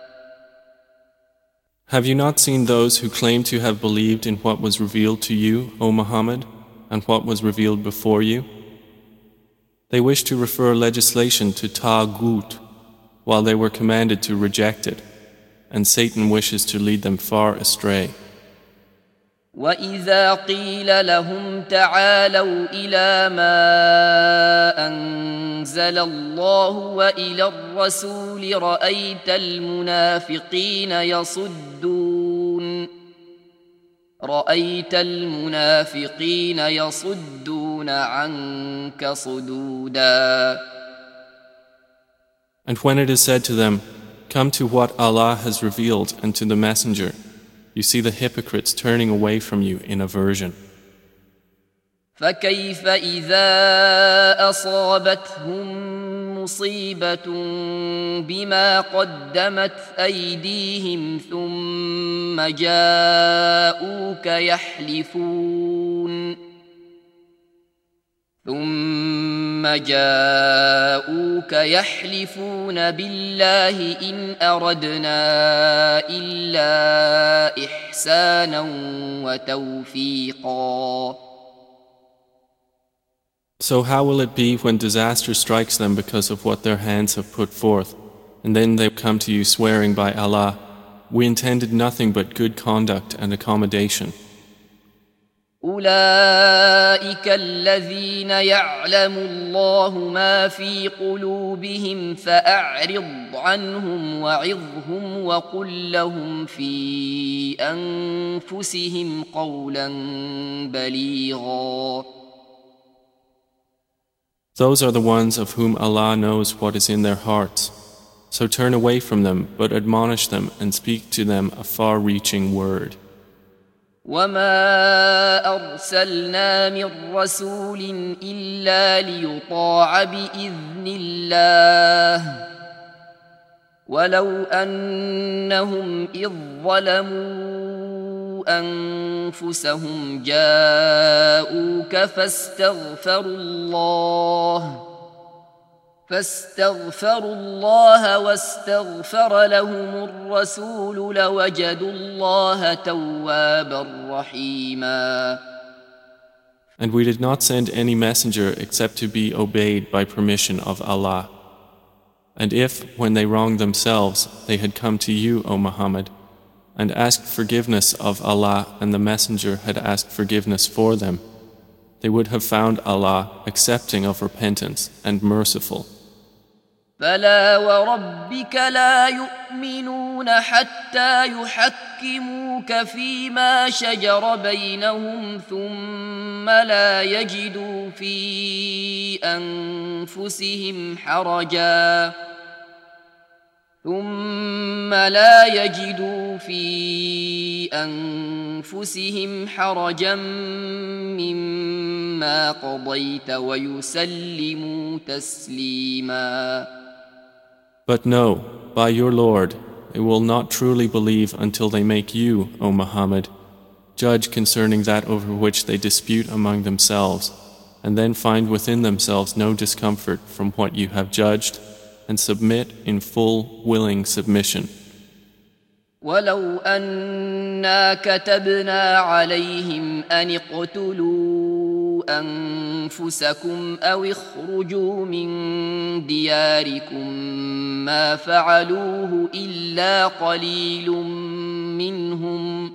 Have you not seen those who claim to have believed in what was revealed to you, O Muhammad, and what was revealed before you? They wish to refer legislation to Taghut, while they were commanded to reject it, and Satan wishes to lead them far astray. وَإِذَا قِيلَ لَهُمْ تَعَالَوْا إِلَى مَا أَنزَلَ اللَّهُ وَإِلَى الرَّسُولِ رَأَيْتَ الْمُنَافِقِينَ يَصُدُّونَ عَنكَ صُدُودًا. And when it is said to them, "Come to what Allah has revealed and to the Messenger," you see the hypocrites turning away from you in aversion. فَكَيْفَ إِذَا أَصَابَتْهُم مُّصِيبَةٌ بِمَا قَدَّمَتْ أَيْدِيهِمْ ثُمَّ جاءوك يحلفون بالله إن أردنا إلا إحسانا وتوفيقا. So how will it be when disaster strikes them because of what their hands have put forth, and then they come to you swearing by Allah, "We intended nothing but good conduct and accommodation." أولئك الذين يعلم الله ما في قلوبهم فأعرض عنهم وعظهم وقل لهم في أنفسهم قولا بليغا. Those are the ones of whom Allah knows what is in their hearts. So turn away from them, but admonish them and speak to them a far-reaching word. وَمَا أَرْسَلْنَا مِن رَّسُولٍ إِلَّا لِيُطَاعَ بِإِذْنِ اللَّهِ وَلَوْ أَنَّهُمْ إِذ ظَّلَمُوا أَنفُسَهُمْ جَاءُوكَ فاستغفروا الله واستغفر لهم الرسول لوجدوا الله توابا رحيما. And we did not send any messenger except to be obeyed by permission of Allah. And if, when they wronged themselves, they had come to you, O Muhammad, and asked forgiveness of Allah and the messenger had asked forgiveness for them, they would have found Allah accepting of repentance and merciful. فلا وربك لا يؤمنون حتى يحكموك فيما شجر بينهم ثم لا يجدوا في أنفسهم حرجا مما قضيت ويسلموا تسليما. But no, by your Lord, they will not truly believe until they make you, O Muhammad, judge concerning that over which they dispute among themselves, and then find within themselves no discomfort from what you have judged, and submit in full, willing submission. ولو أنا كتبنا عليهم أن اقتلوا أنفسكم أو اخرجوا من دياركم ما فعلوه إلا قليل منهم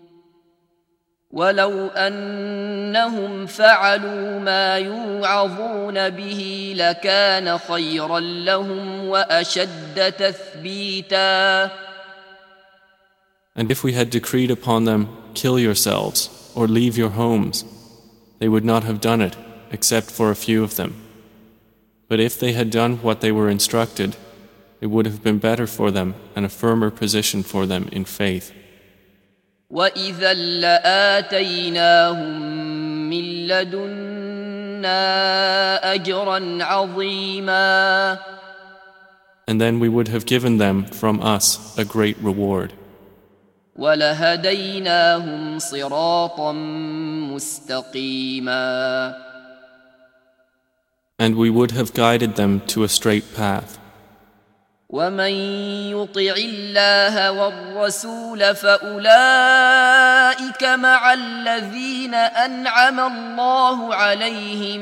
ولو أنهم فعلوا ما يوعظون به لكان خيرا لهم وأشد تثبيتا. And if we had decreed upon them, "Kill yourselves," or "Leave your homes," they would not have done it, except for a few of them. But if they had done what they were instructed, it would have been better for them and a firmer position for them in faith. وَإِذًا لَآتَيْنَاهُم مِّن لَّدُنَّا أَجْرًا عَظِيمًا. And then we would have given them from us a great reward. وَلَهَدَيْنَاهُمْ صِرَاطًا مُسْتَقِيمًا. And we would have guided them to a straight path. وَمَن يُطِعِ اللَّهَ وَالرَّسُولَ فَأُولَئِكَ مَعَ الَّذِينَ أَنْعَمَ اللَّهُ عَلَيْهِم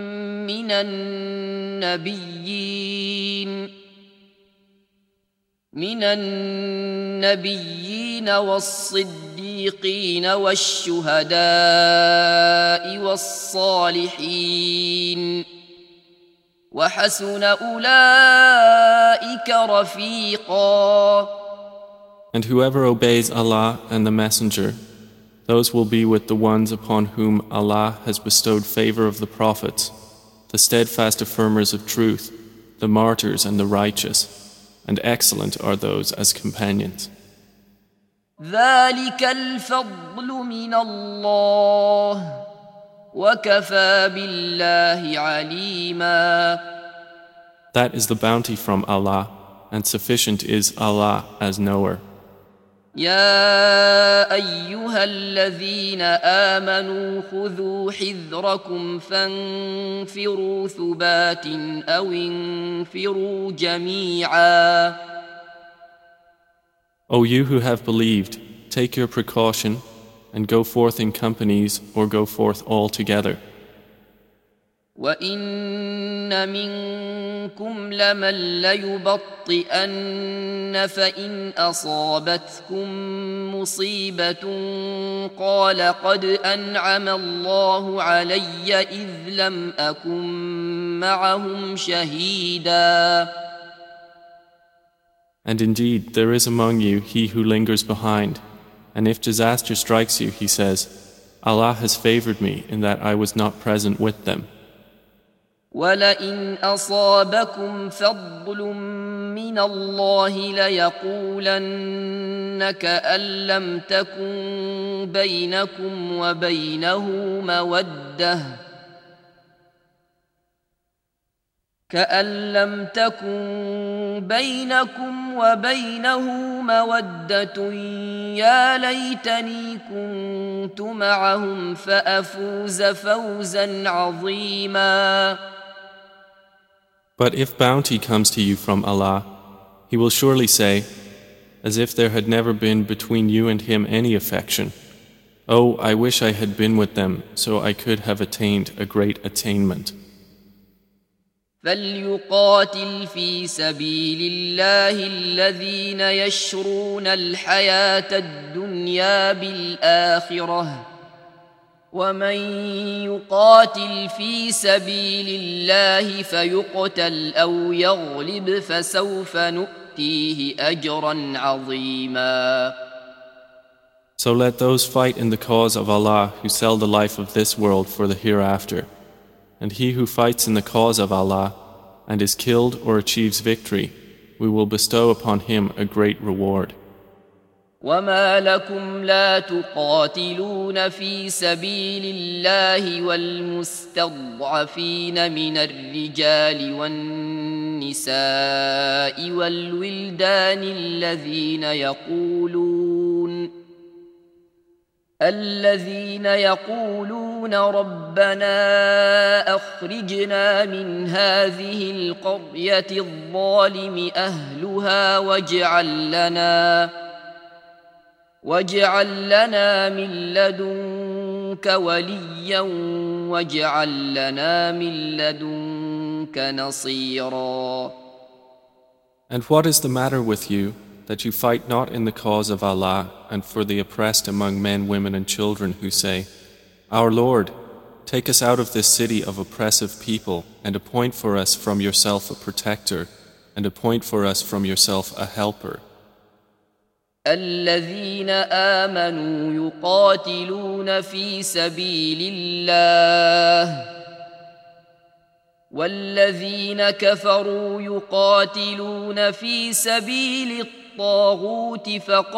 مِّنَ النَّبِيِّينَ وَالصِّدِّيقِينَ وَالشُّهَدَاءِ وَالصَّالِحِينَ وَحَسُنَ أُولَئِكَ رَفِيقًا. And whoever obeys Allah and the Messenger, those will be with the ones upon whom Allah has bestowed favor of the prophets, the steadfast affirmers of truth, the martyrs and the righteous, and excellent are those as companions. ذَلِكَ الْفَضْلُ مِنَ اللَّهِ وَكَفَى بِاللَّهِ عَلِيمًا. That is the bounty from Allah, and sufficient is Allah as knower. يَا أَيُّهَا الَّذِينَ آمَنُوا خُذُوا حِذْرَكُمْ فَانفِرُوا ثُبَاتٍ أَوْ انفِرُوا جَمِيعًا. O you who have believed, take your precaution and go forth in companies or go forth all together. وَإِنَّ مِنكُمْ لَمَن لَّيُبَطِّئَنَّ فَإِنْ أَصَابَتْكُم مُّصِيبَةٌ قَالَ قَدْ أَنْعَمَ اللَّهُ عَلَيَّ إِذْ لَمْ أَكُن مَّعَهُمْ شَهِيدًا. And indeed, there is among you he who lingers behind, and if disaster strikes you, he says, Allah has favored me in that I was not present with them. وَلَئِنْ أَصَابَكُمْ فَضْلٌ مِّنَ اللَّهِ لَيَقُولَنَّ كَأَن لَّمْ تَكُن بَيْنَكُمْ وَبَيْنَهُ مَوَدَّةٌ يَا لَيْتَنِي كُنتُ مَعَهُمْ فَأَفُوزَ فَوْزًا عَظِيمًا. But if bounty comes to you from Allah, He will surely say, as if there had never been between you and Him any affection, Oh, I wish I had been with them so I could have attained a great attainment. فَلْيُقَاتِلْ فِي سَبِيلِ اللَّهِ الَّذِينَ يَشْرُونَ الْحَيَاةَ الدُّنْيَا بِالْآخِرَةِ وَمَن يُقَاتِلْ فِي سَبِيلِ اللَّهِ فَيُقْتَلْ أَوْ يَغْلِبْ فَسَوْفَ نُؤْتِيهِ أَجْرًا عَظِيمًا. So let those fight in the cause of Allah who sell the life of this world for the hereafter. And he who fights in the cause of Allah and is killed or achieves victory, we will bestow upon him a great reward. وَمَا لَكُمْ لَا تُقَاتِلُونَ فِي سَبِيلِ اللَّهِ وَالْمُسْتَضْعَفِينَ مِنَ الرِّجَالِ وَالنِّسَاءِ وَالْوِلْدَانِ الذين يقولون ربنا أخرجنا من هذه القرية الظالم أهلها واجعل لنا من لدنك وليا واجعل لنا من لدنك نصيرا. And what is the matter with you, that you fight not in the cause of Allah and for the oppressed among men, women and children who say, Our Lord, take us out of this city of oppressive people and appoint for us from yourself a protector and appoint for us from yourself a helper. الذين آمنوا يقاتلون في سبيل الله والذين كفروا يقاتلون في سبيل الطاغوت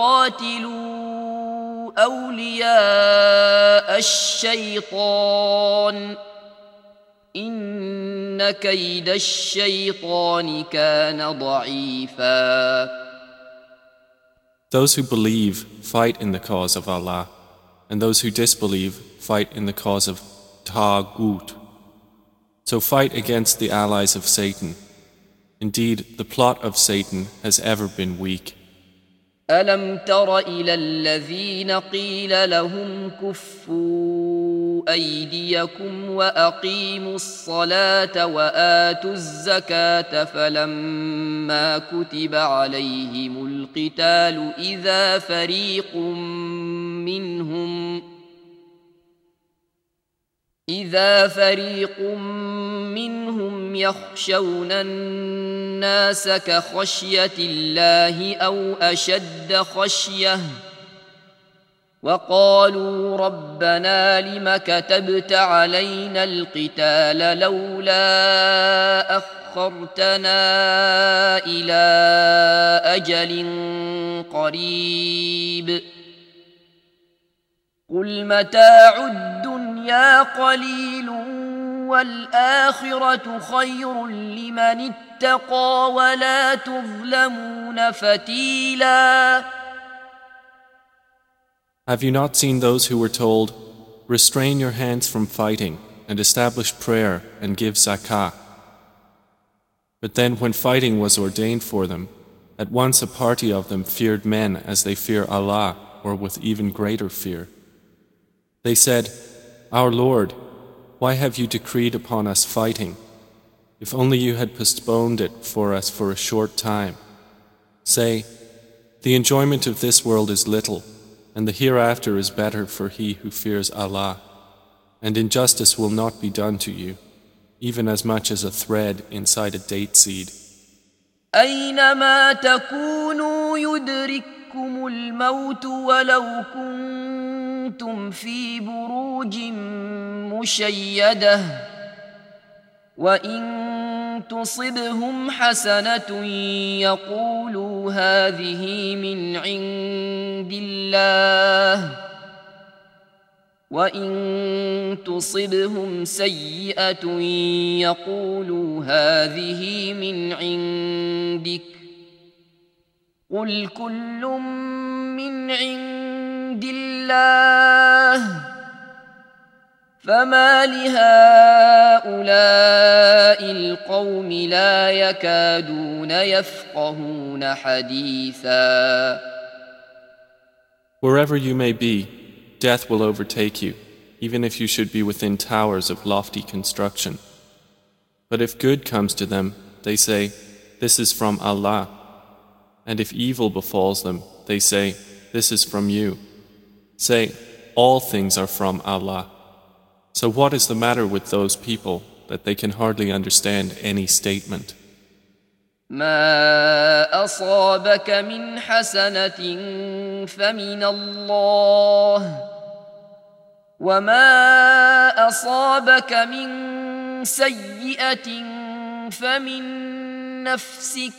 فقاتلوا أولياء الشيطان إن كيد الشيطان كان ضعيفا. Those who believe fight in the cause of Allah, and those who disbelieve fight in the cause of Taghut. So fight against the allies of Satan. Indeed, the plot of Satan has ever been weak. ألم تر إلى الذين قيل لهم كفوا أيديكم وأقيموا الصلاة وآتوا الزكاة فلما كتب عليهم القتال إذا فريق منهم يخشون الناس كخشية الله أو أشد خشية وقالوا ربنا لم كتبت علينا القتال لولا أخرتنا إلى أجل قريب قل متاع الدنيا قليل والآخرة خير لمن اتقى ولا تظلمون فتيلا. Have you not seen those who were told, restrain your hands from fighting and establish prayer and give zakah? But then when fighting was ordained for them, at once a party of them feared men as they fear Allah or with even greater fear. They said, Our Lord, why have you decreed upon us fighting? If only you had postponed it for us for a short time. Say, the enjoyment of this world is little, and the hereafter is better for he who fears Allah, and injustice will not be done to you, even as much as a thread inside a date seed. أينما تكونوا يدرككم الموت ولو كنتم في بروج مشيدة وإن تصبهم حسنة يقولوا هذه من عند الله وإن تصبهم سيئة يقولوا هذه من عندك قل كل من عند الله فما لهؤلاء القوم لا يكادون يفقهون حديثا. Wherever you may be, death will overtake you, even if you should be within towers of lofty construction. But if good comes to them, they say, This is from Allah. And if evil befalls them, they say, This is from you. Say, all things are from Allah. So what is the matter with those people that they can hardly understand any statement? ما أصابك من حسنة فمن الله وما أصابك من سيئة فمن نفسك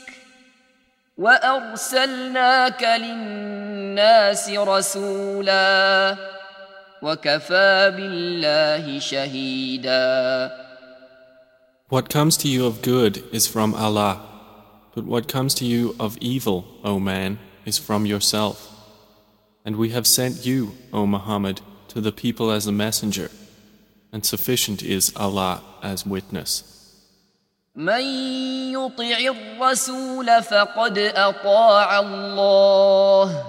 وأرسلناك للناس رسولا وكفى بالله شهيدا. What comes to you of good is from Allah, but what comes to you of evil, O man, is from yourself. And we have sent you, O Muhammad, to the people as a messenger, and sufficient is Allah as witness. من يطع الرسول فقد أطاع الله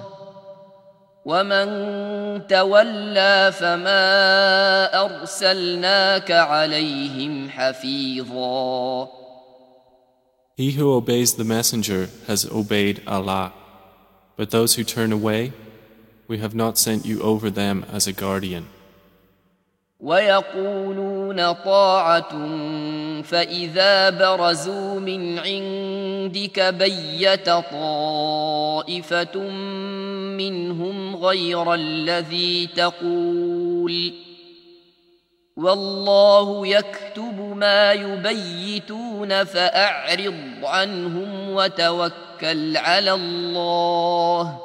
ومن تولى فما أرسلناك عليهم حفيظا. He who obeys the messenger has obeyed Allah, but those who turn away, we have not sent you over them as a guardian. ويقولون طاعة فإذا برزوا من عندك بيت طائفة منهم غير الذي تقول والله يكتب ما يبيتون فأعرض عنهم وتوكل على الله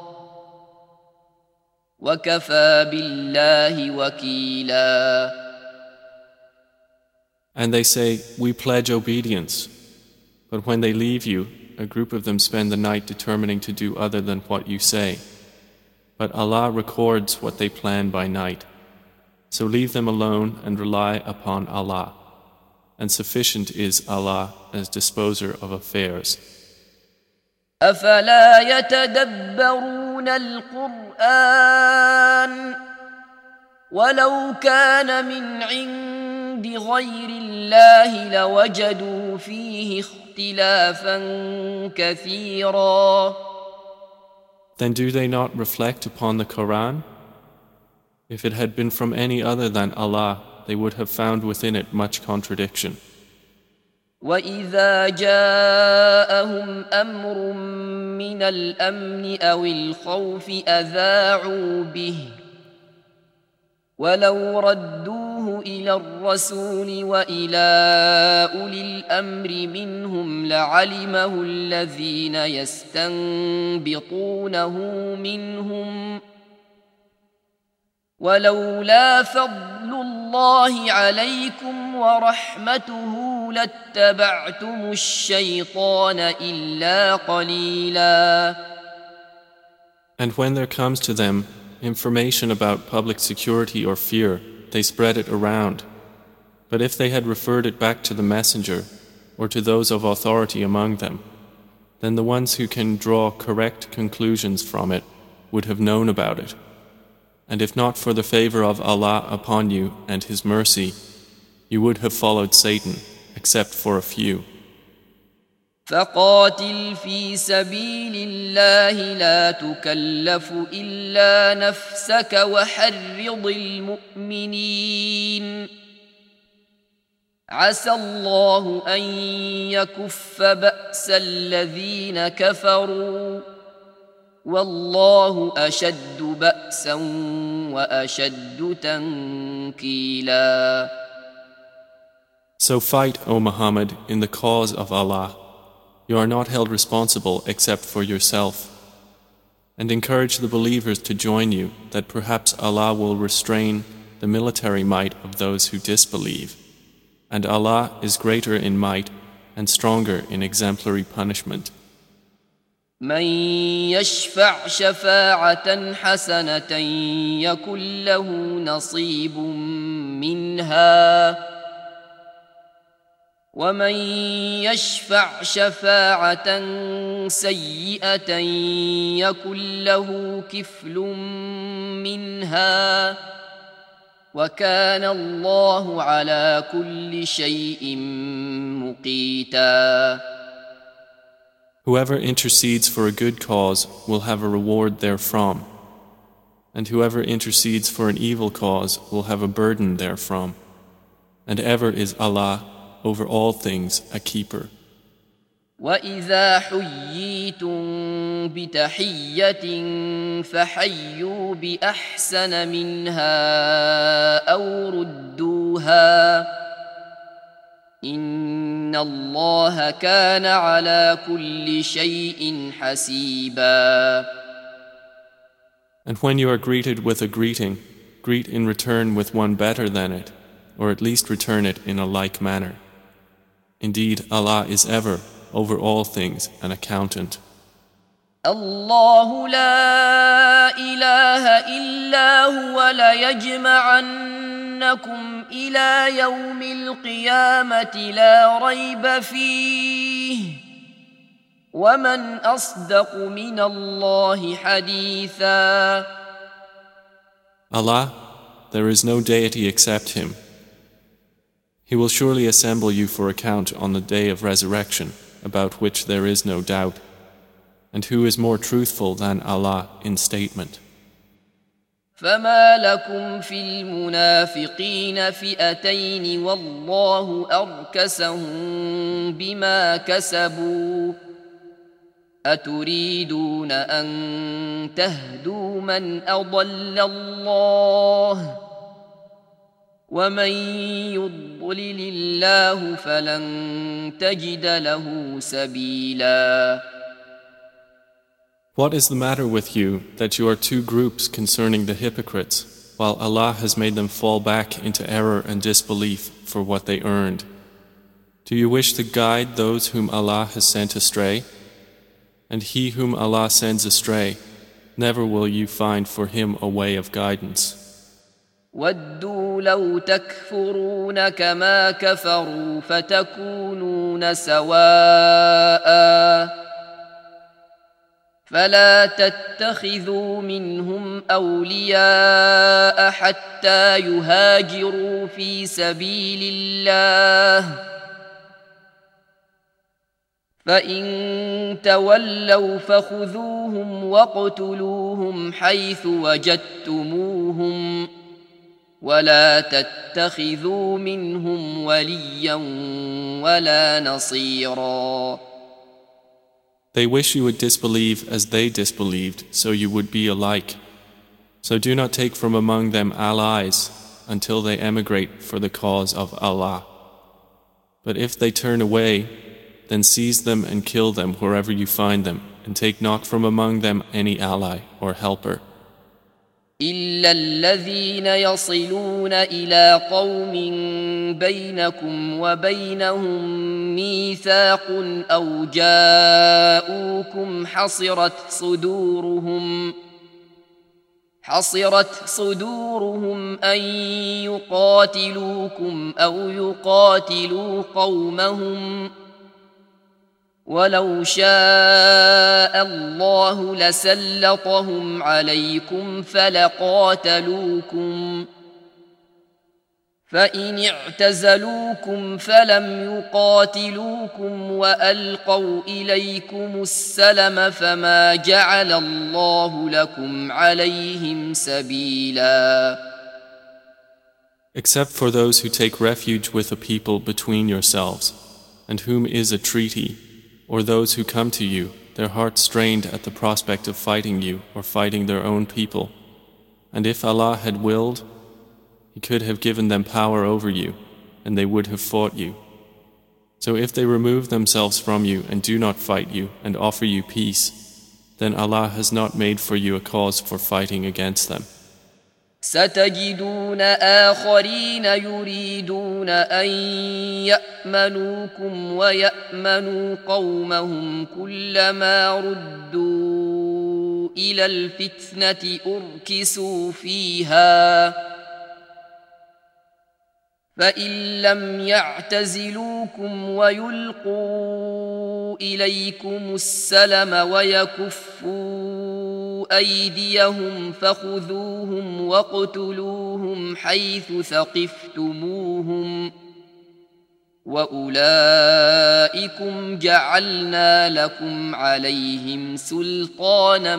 وكفى بالله وكيلا. And they say, "We pledge obedience." But when they leave you, a group of them spend the night determining to do other than what you say. But Allah records what they plan by night. So leave them alone and rely upon Allah. And sufficient is Allah as disposer of affairs. أفلا يتدبرون القرآن ولو كان من عند غير الله لوجدوا فيه اختلافا كثيرا. Then do they not reflect upon the Quran? If it had been from any other than Allah, they would have found within it much contradiction. وَإِذَا جَاءَهُمْ أَمْرٌ مِّنَ الْأَمْنِ أَوِ الْخَوْفِ أَذَاعُوا بِهِ وَلَوْ رَدُّوهُ إِلَى الرَّسُولِ وَإِلَى أُولِي الْأَمْرِ مِنْهُمْ لَعَلِمَهُ الَّذِينَ يَسْتَنبِطُونَهُ مِنْهُمْ ولولا فضل الله عليكم ورحمته لاتبعتم الشيطان إلا قليلا. And when there comes to them information about public security or fear, they spread it around. But if they had referred it back to the messenger or to those of authority among them, then the ones who can draw correct conclusions from it would have known about it. And if not for the favor of Allah upon you and His mercy, you would have followed Satan, except for a few. فقاتل في سبيل الله لا تكلف إلا نفسك وحرض المؤمنين عسى الله أن يكف بأس الذين كفروا والله أشد بأسا وأشد تنكيلا. So fight, O Muhammad, in the cause of Allah. You are not held responsible except for yourself. And encourage the believers to join you, that perhaps Allah will restrain the military might of those who disbelieve. And Allah is greater in might and stronger in exemplary punishment. من يشفع شفاعة حسنة يكن له نصيب منها ومن يشفع شفاعة سيئة يكن له كفل منها وكان الله على كل شيء مقيتا. Whoever intercedes for a good cause will have a reward therefrom, and whoever intercedes for an evil cause will have a burden therefrom, and ever is Allah over all things a keeper. وَإِذَا حُيِّيتُم بِتَحِيَّةٍ فَحَيُّوا بِأَحْسَنَ مِنْهَا أَوْ رُدُّوهَا إِنَّ اللَّهَ كَانَ عَلَى كُلِّ شَيْءٍ حَسِيبًا. And when you are greeted with a greeting, greet in return with one better than it, or at least return it in a like manner. Indeed, Allah is ever, over all things, an accountant. الله لا إله إلا هو ليجمعنكم إلى يوم القيامة لا ريب فيه ومن أصدق من الله حديثا. Allah, there is no deity except Him. He will surely assemble you for account on the day of resurrection, about which there is no doubt. And who is more truthful than Allah in statement? فما لكم في المنافقين فئتين والله أركسهم بما كسبوا أتريدون أن تهدوا من أضل الله ومن يضلل الله فلن تجد له سبيلا. What is the matter with you that you are two groups concerning the hypocrites? while Allah has made them fall back into error and disbelief for what they earned. Do you wish to guide those whom Allah has sent astray? And he whom Allah sends astray, never will you find for him a way of guidance. وَدُّوا لَوْ تَكْفُرُونَ كَمَا كَفَرُوا فَتَكُونُونَ سَوَاءً فَلَا تَتَّخِذُوا مِنْهُمْ أَوْلِيَاءَ حَتَّى يُهَاجِرُوا فِي سَبِيلِ اللَّهِ فَإِن تَوَلَّوْا فَخُذُوهُمْ وَاقْتُلُوهُمْ حَيْثُ وَجَدتُّمُوهُمْ وَلَا تَتَّخِذُوا مِنْهُمْ وَلِيًّا وَلَا نَصِيرًا. They wish you would disbelieve as they disbelieved, so you would be alike. So do not take from among them allies until they emigrate for the cause of Allah. But if they turn away, then seize them and kill them wherever you find them, and take not from among them any ally or helper. إلا الذين يصلون إلى قوم بينكم وبينهم ميثاق أو جاءوكم حصرت صدورهم أن يقاتلوكم أو يقاتلوا قومهم ولو شاء الله لسلطهم عليكم فلقاتلوكم فإن اعتزلوكم فلم يقاتلوكم وألقوا إليكم السلم فما جعل الله لكم عليهم سبيلا. Except for those who take refuge with a people between yourselves, and whom is a treaty, or those who come to you, their hearts strained at the prospect of fighting you or fighting their own people. And if Allah had willed, He could have given them power over you, and they would have fought you. So if they remove themselves from you and do not fight you and offer you peace, then Allah has not made for you a cause for fighting against them. ستجدون آخرين يريدون أن يأمنوكم ويأمنوا قومهم كلما ردوا إلى الفتنة أركسوا فيها فإن لم يعتزلوكم ويلقوا إليكم السلم ويكفوا أيديهم فخذوهم واقتلوهم حيث ثقفتموهم وأولئكم جعلنا لكم عليهم سلطانا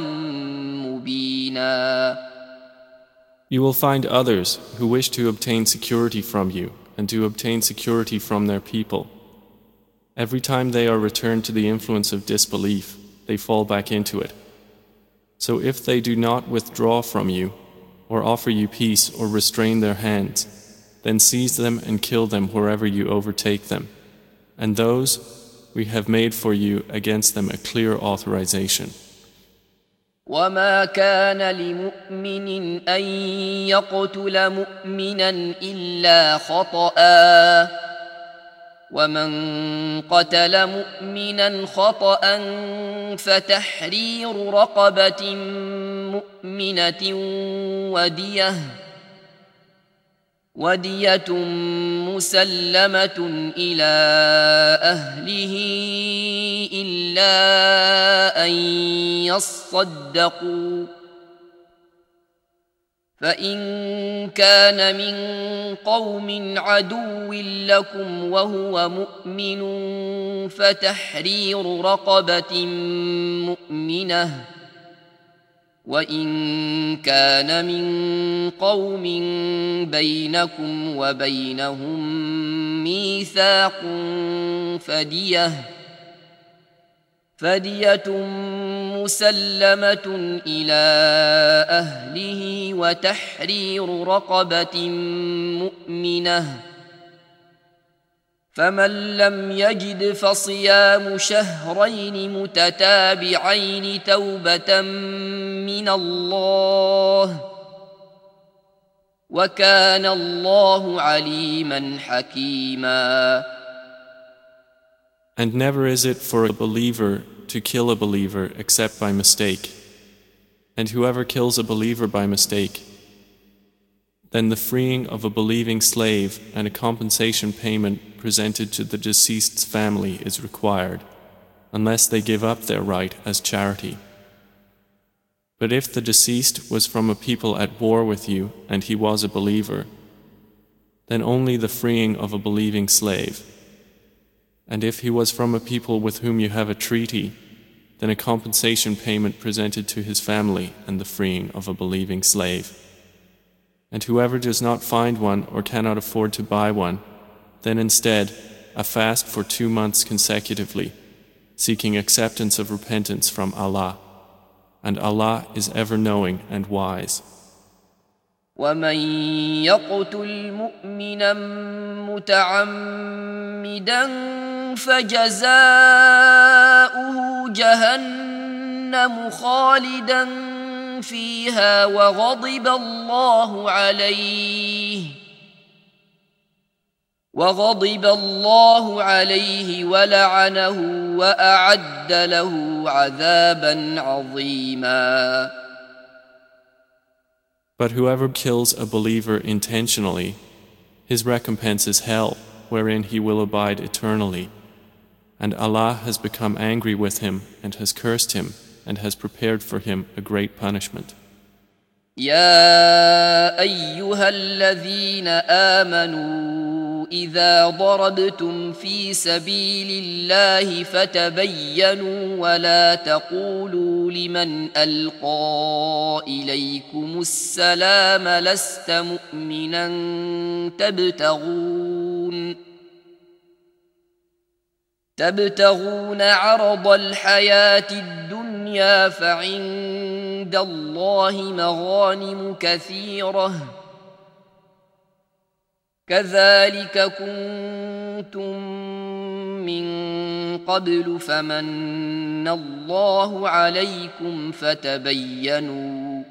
مبينا. You will find others who wish to obtain security from you and to obtain security from their people. Every time they are returned to the influence of disbelief, they fall back into it. So if they do not withdraw from you, or offer you peace or restrain their hands, then seize them and kill them wherever you overtake them. And those we have made for you against them a clear authorization. وما كان لمؤمن أن يقتل مؤمنا إلا خطأ ومن قتل مؤمنا خطأ فتحرير رقبة مؤمنة ودية مسلمة إلى أهله إلا أن يصدقوا فإن كان من قوم عدو لكم وهو مؤمن فتحرير رقبة مؤمنة وإن كان من قوم بينكم وبينهم ميثاق فدية مسلمة إلى أهله وتحرير رقبة مؤمنة فمن لم يجد فصيام شهرين متتابعين توبة من الله وكان الله عليما حكيما. And never is it for a believer to kill a believer except by mistake. And whoever kills a believer by mistake, then the freeing of a believing slave and a compensation payment presented to the deceased's family is required, unless they give up their right as charity. But if the deceased was from a people at war with you and he was a believer, then only the freeing of a believing slave. And if he was from a people with whom you have a treaty, then a compensation payment presented to his family and the freeing of a believing slave. And whoever does not find one or cannot afford to buy one, then instead a fast for 2 months consecutively, seeking acceptance of repentance from Allah. And Allah is ever knowing and wise. ومن يقتل مؤمنا متعمدا فجزاؤه جهنم خالدا فيها وغضب الله عليه ولعنه وأعد له عذابا عظيما. But whoever kills a believer intentionally, his recompense is hell, wherein he will abide eternally. And Allah has become angry with him and has cursed him and has prepared for him a great punishment. يا أيها الذين آمنوا إذا ضربتم في سبيل الله فتبينوا ولا تقولوا لمن ألقى إليكم السلام لست مؤمنا تبتغون عرض الحياة الدنيا فعند الله مغانم كثيرة كذلك كنتم من قبل فمن الله عليكم فتبينوا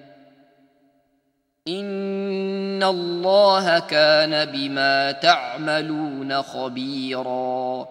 إن الله كان بما تعملون خبيرا.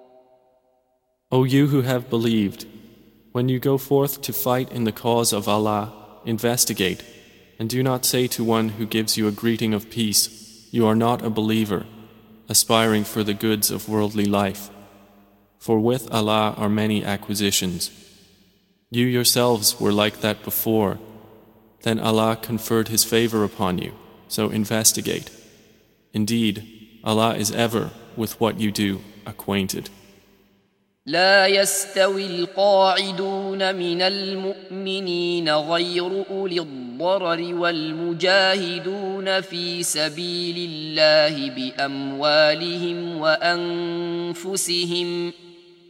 O you who have believed, when you go forth to fight in the cause of Allah, investigate, and do not say to one who gives you a greeting of peace, you are not a believer, aspiring for the goods of worldly life. For with Allah are many acquisitions. You yourselves were like that before. Then Allah conferred His favor upon you, so investigate. Indeed, Allah is ever, with what you do, acquainted. لا يستوي القاعدون من المؤمنين غير أولي الضرر والمجاهدون في سبيل الله بأموالهم وأنفسهم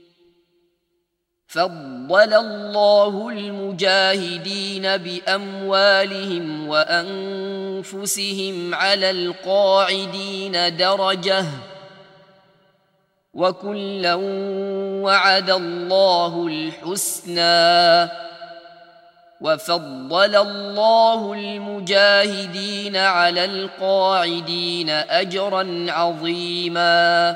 فضل الله المجاهدين بأموالهم وأنفسهم على القاعدين درجة وكلا وعد الله الحسنى وفضل الله المجاهدين على القاعدين أجرا عظيما.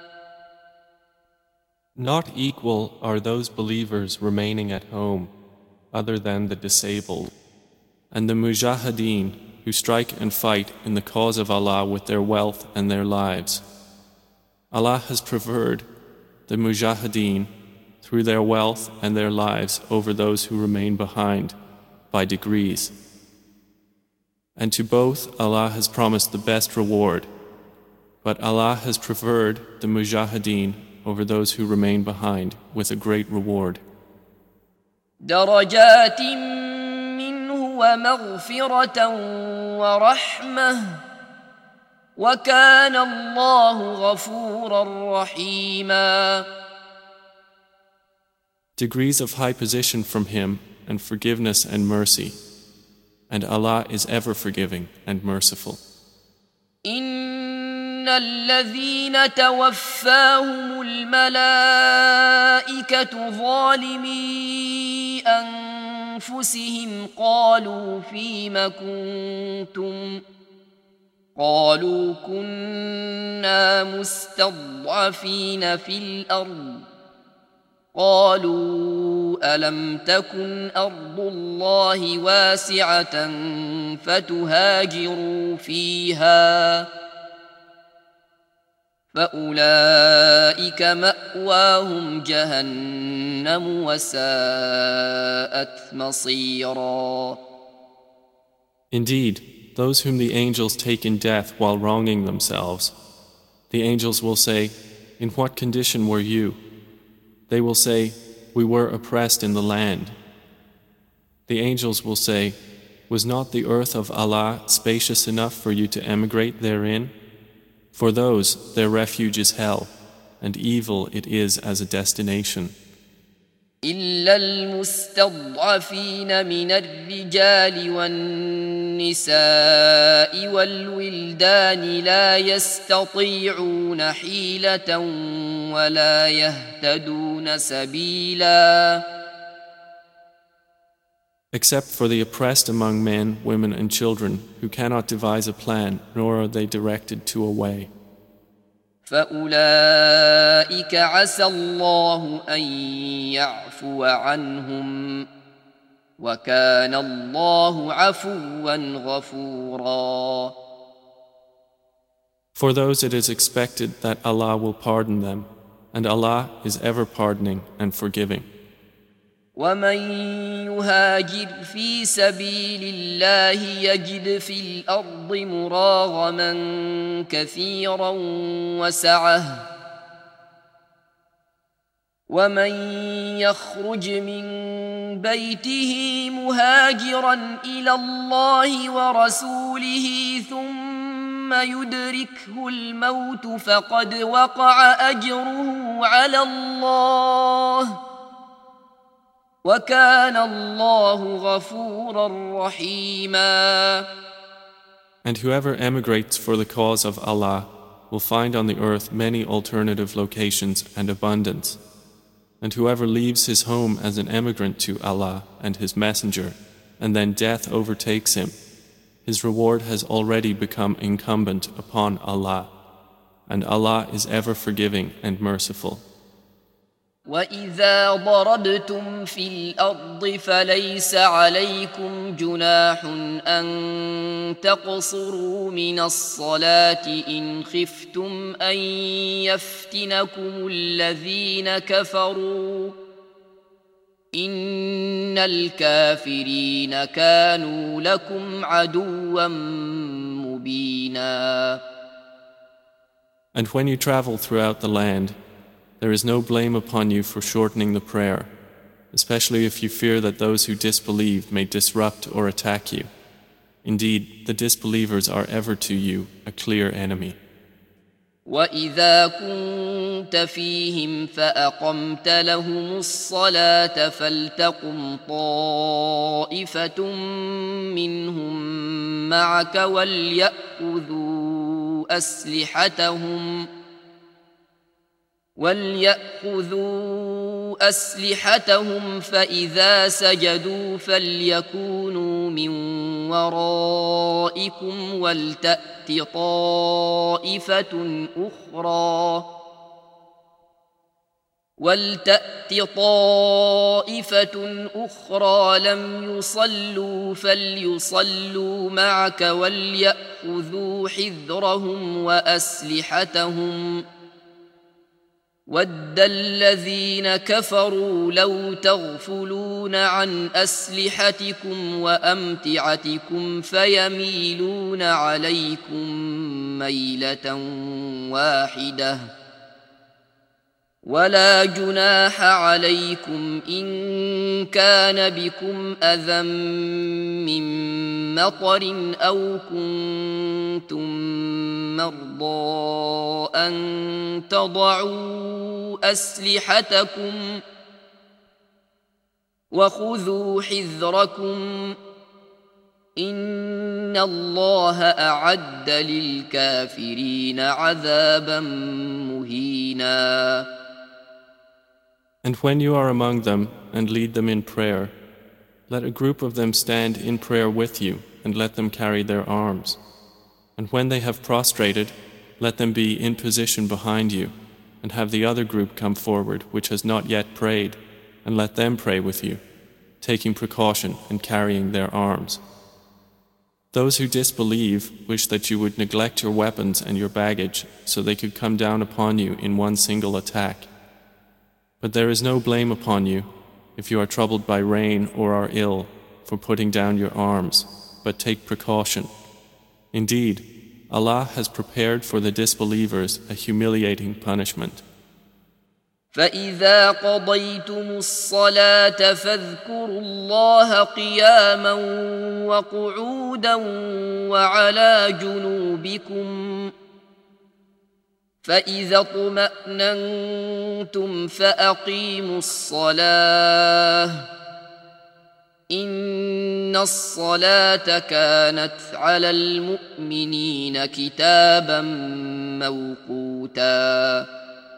Not equal are those believers remaining at home other than the disabled, and the mujahideen who strike and fight in the cause of Allah with their wealth and their lives. Allah has preferred the mujahideen through their wealth and their lives over those who remain behind by degrees. And to both Allah has promised the best reward, but Allah has preferred the mujahideen over those who remain behind with a great reward. درجات منه ومغفرة ورحمة وكان الله غفورا رحيما. Degrees of high position from Him and forgiveness and mercy, and Allah is ever forgiving and merciful. إن الذين توفاهم الملائكة ظالمي أنفسهم قالوا فيم كنتم قالوا كنا مستضعفين في الأرض قالوا ألم تكن أرض الله واسعة فتهاجروا فيها فأولئك مأواهم جهنم وساءت مصيرا. Indeed, those whom the angels take in death while wronging themselves, the angels will say, "In what condition were you?" They will say, "We were oppressed in the land." The angels will say, "Was not the earth of Allah spacious enough for you to emigrate therein? For those, their refuge is hell, and evil it is as a destination. إلا المستضعفين من الرجال والنساء والولدان لا يستطيعون حيلة ولا يهتدون سبيلا. Except for the oppressed among men, women and children who cannot devise a plan nor are they directed to a way. فأولئك عسى الله أن يعفو عنهم وكان الله عفوا غفورا. For those it is expected that Allah will pardon them, and Allah is ever pardoning and forgiving. ومن يهاجر في سبيل الله يجد في الأرض مراغما كثيرا وسعة ومن يخرج من بيته مهاجرا إلى الله ورسوله ثم يدركه الموت فقد وقع أجره على الله وَكَانَ اللَّهُ غَفُورًا رَحِيمًا. And whoever emigrates for the cause of Allah will find on the earth many alternative locations and abundance. And whoever leaves his home as an emigrant to Allah and His Messenger, and then death overtakes him, his reward has already become incumbent upon Allah, and Allah is ever forgiving and merciful. وَإِذَا ضَرَبْتُمْ فِي الْأَرْضِ فَلَيْسَ عَلَيْكُمْ جُنَاحٌ أَن تَقْصُرُوا مِنَ الصَّلَاةِ إِنْ خِفْتُمْ أَن يَفْتِنَكُمُ الَّذِينَ كَفَرُوا إِنَّ الْكَافِرِينَ كَانُوا لَكُمْ عَدُوًّا مُبِينًا. And when you travel throughout the land, there is no blame upon you for shortening the prayer, especially if you fear that those who disbelieve may disrupt or attack you. Indeed, the disbelievers are ever to you a clear enemy. وَإِذَا كُنْتَ فِيهِمْ فَأَقَمْتَ لَهُمُ الصَّلَاةَ فَلْتَقُمْ طَائِفَةٌ مِّنْهُمْ مَعَكَ وليأخذوا أسلحتهم فإذا سجدوا فليكونوا من ورائكم ولتأت طائفة أخرى لم يصلوا فليصلوا معك وليأخذوا حذرهم وأسلحتهم وَدَّ الَّذِينَ كَفَرُوا لَوْ تَغْفُلُونَ عَنْ أَسْلِحَتِكُمْ وَأَمْتِعَتِكُمْ فَيَمِيلُونَ عَلَيْكُمْ مَيْلَةً وَاحِدَةً وَلَا جُنَاحَ عَلَيْكُمْ إِن كَانَ بِكُمْ أَذًى مِّن مَّطَرٍ أَوْ كُنتُم مَّرْضَىٰ أَن تَضَعُوا أَسْلِحَتَكُمْ وَخُذُوا حِذْرَكُمْ إِنَّ اللَّهَ أَعَدَّ لِلْكَافِرِينَ عَذَابًا مُّهِينًا. And when you are among them and lead them in prayer, let a group of them stand in prayer with you and let them carry their arms. And when they have prostrated, let them be in position behind you, and have the other group come forward which has not yet prayed, and let them pray with you, taking precaution and carrying their arms. Those who disbelieve wish that you would neglect your weapons and your baggage so they could come down upon you in one single attack. But there is no blame upon you if you are troubled by rain or are ill for putting down your arms, but take precaution. Indeed, Allah has prepared for the disbelievers a humiliating punishment. فإذا قضيتم الصلاة فاذكروا الله قياما وقعودا وعلى جنوبكم فإذا اطمأننتم فأقيموا الصلاة إن الصلاة كانت على المؤمنين كتابا موقوتا.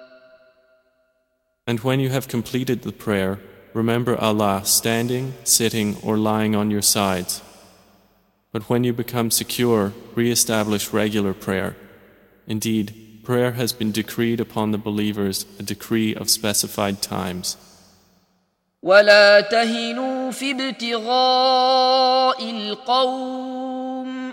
And when you have completed the prayer, remember Allah standing, sitting, or lying on your sides. But when you become secure, re-establish regular prayer. Indeed, prayer has been decreed upon the believers, a decree of specified times. ولا تهنوا في ابتغاء القوم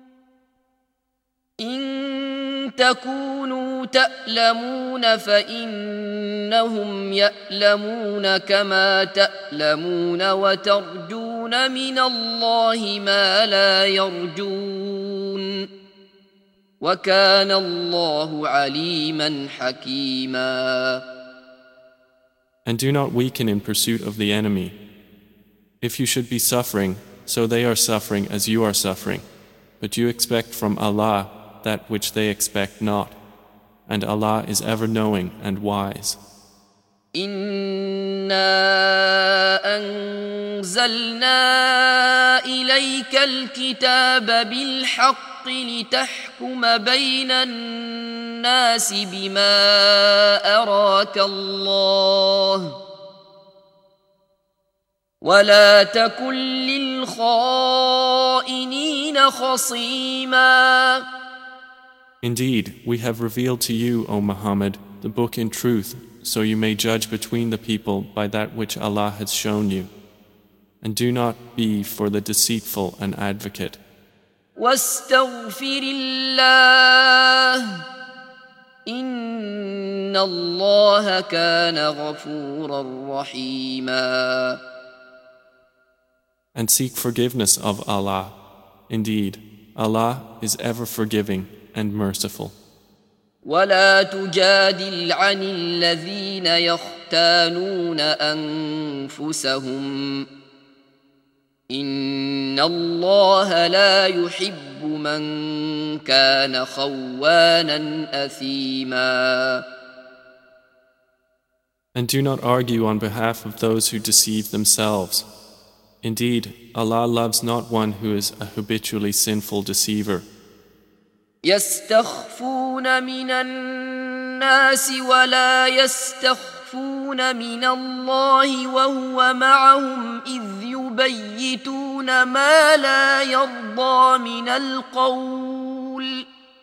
إن تكونوا تألمون فإنهم يألمون كما تألمون وترجون من الله ما لا يرجون وكان الله عليما حكيما. And do not weaken in pursuit of the enemy. If you should be suffering, so they are suffering as you are suffering. But you expect from Allah that which they expect not. And Allah is ever knowing and wise. إنا أنزلنا إليك الكتاب بالحق لتحكم بين الناس بما أراك الله ولا تكن للخائنين خصيما. Indeed, we have revealed to you, O Muhammad, the book in truth, so you may judge between the people by that which Allah has shown you. And do not be for the deceitful an advocate. واستغفر الله إن الله كان غفورا رحيما. And seek forgiveness of Allah. Indeed, Allah is ever forgiving and merciful. ولا تجادل عن الذين يختانون أنفسهم إن الله لا يحب من كان خوانا أثيما. And do not argue on behalf of those who deceive themselves. Indeed, Allah loves not one who is a habitually sinful deceiver. يستخفون من الناس ولا يستخفون من الله وهو معهم إذ يبيتون ما لا يرضى من القول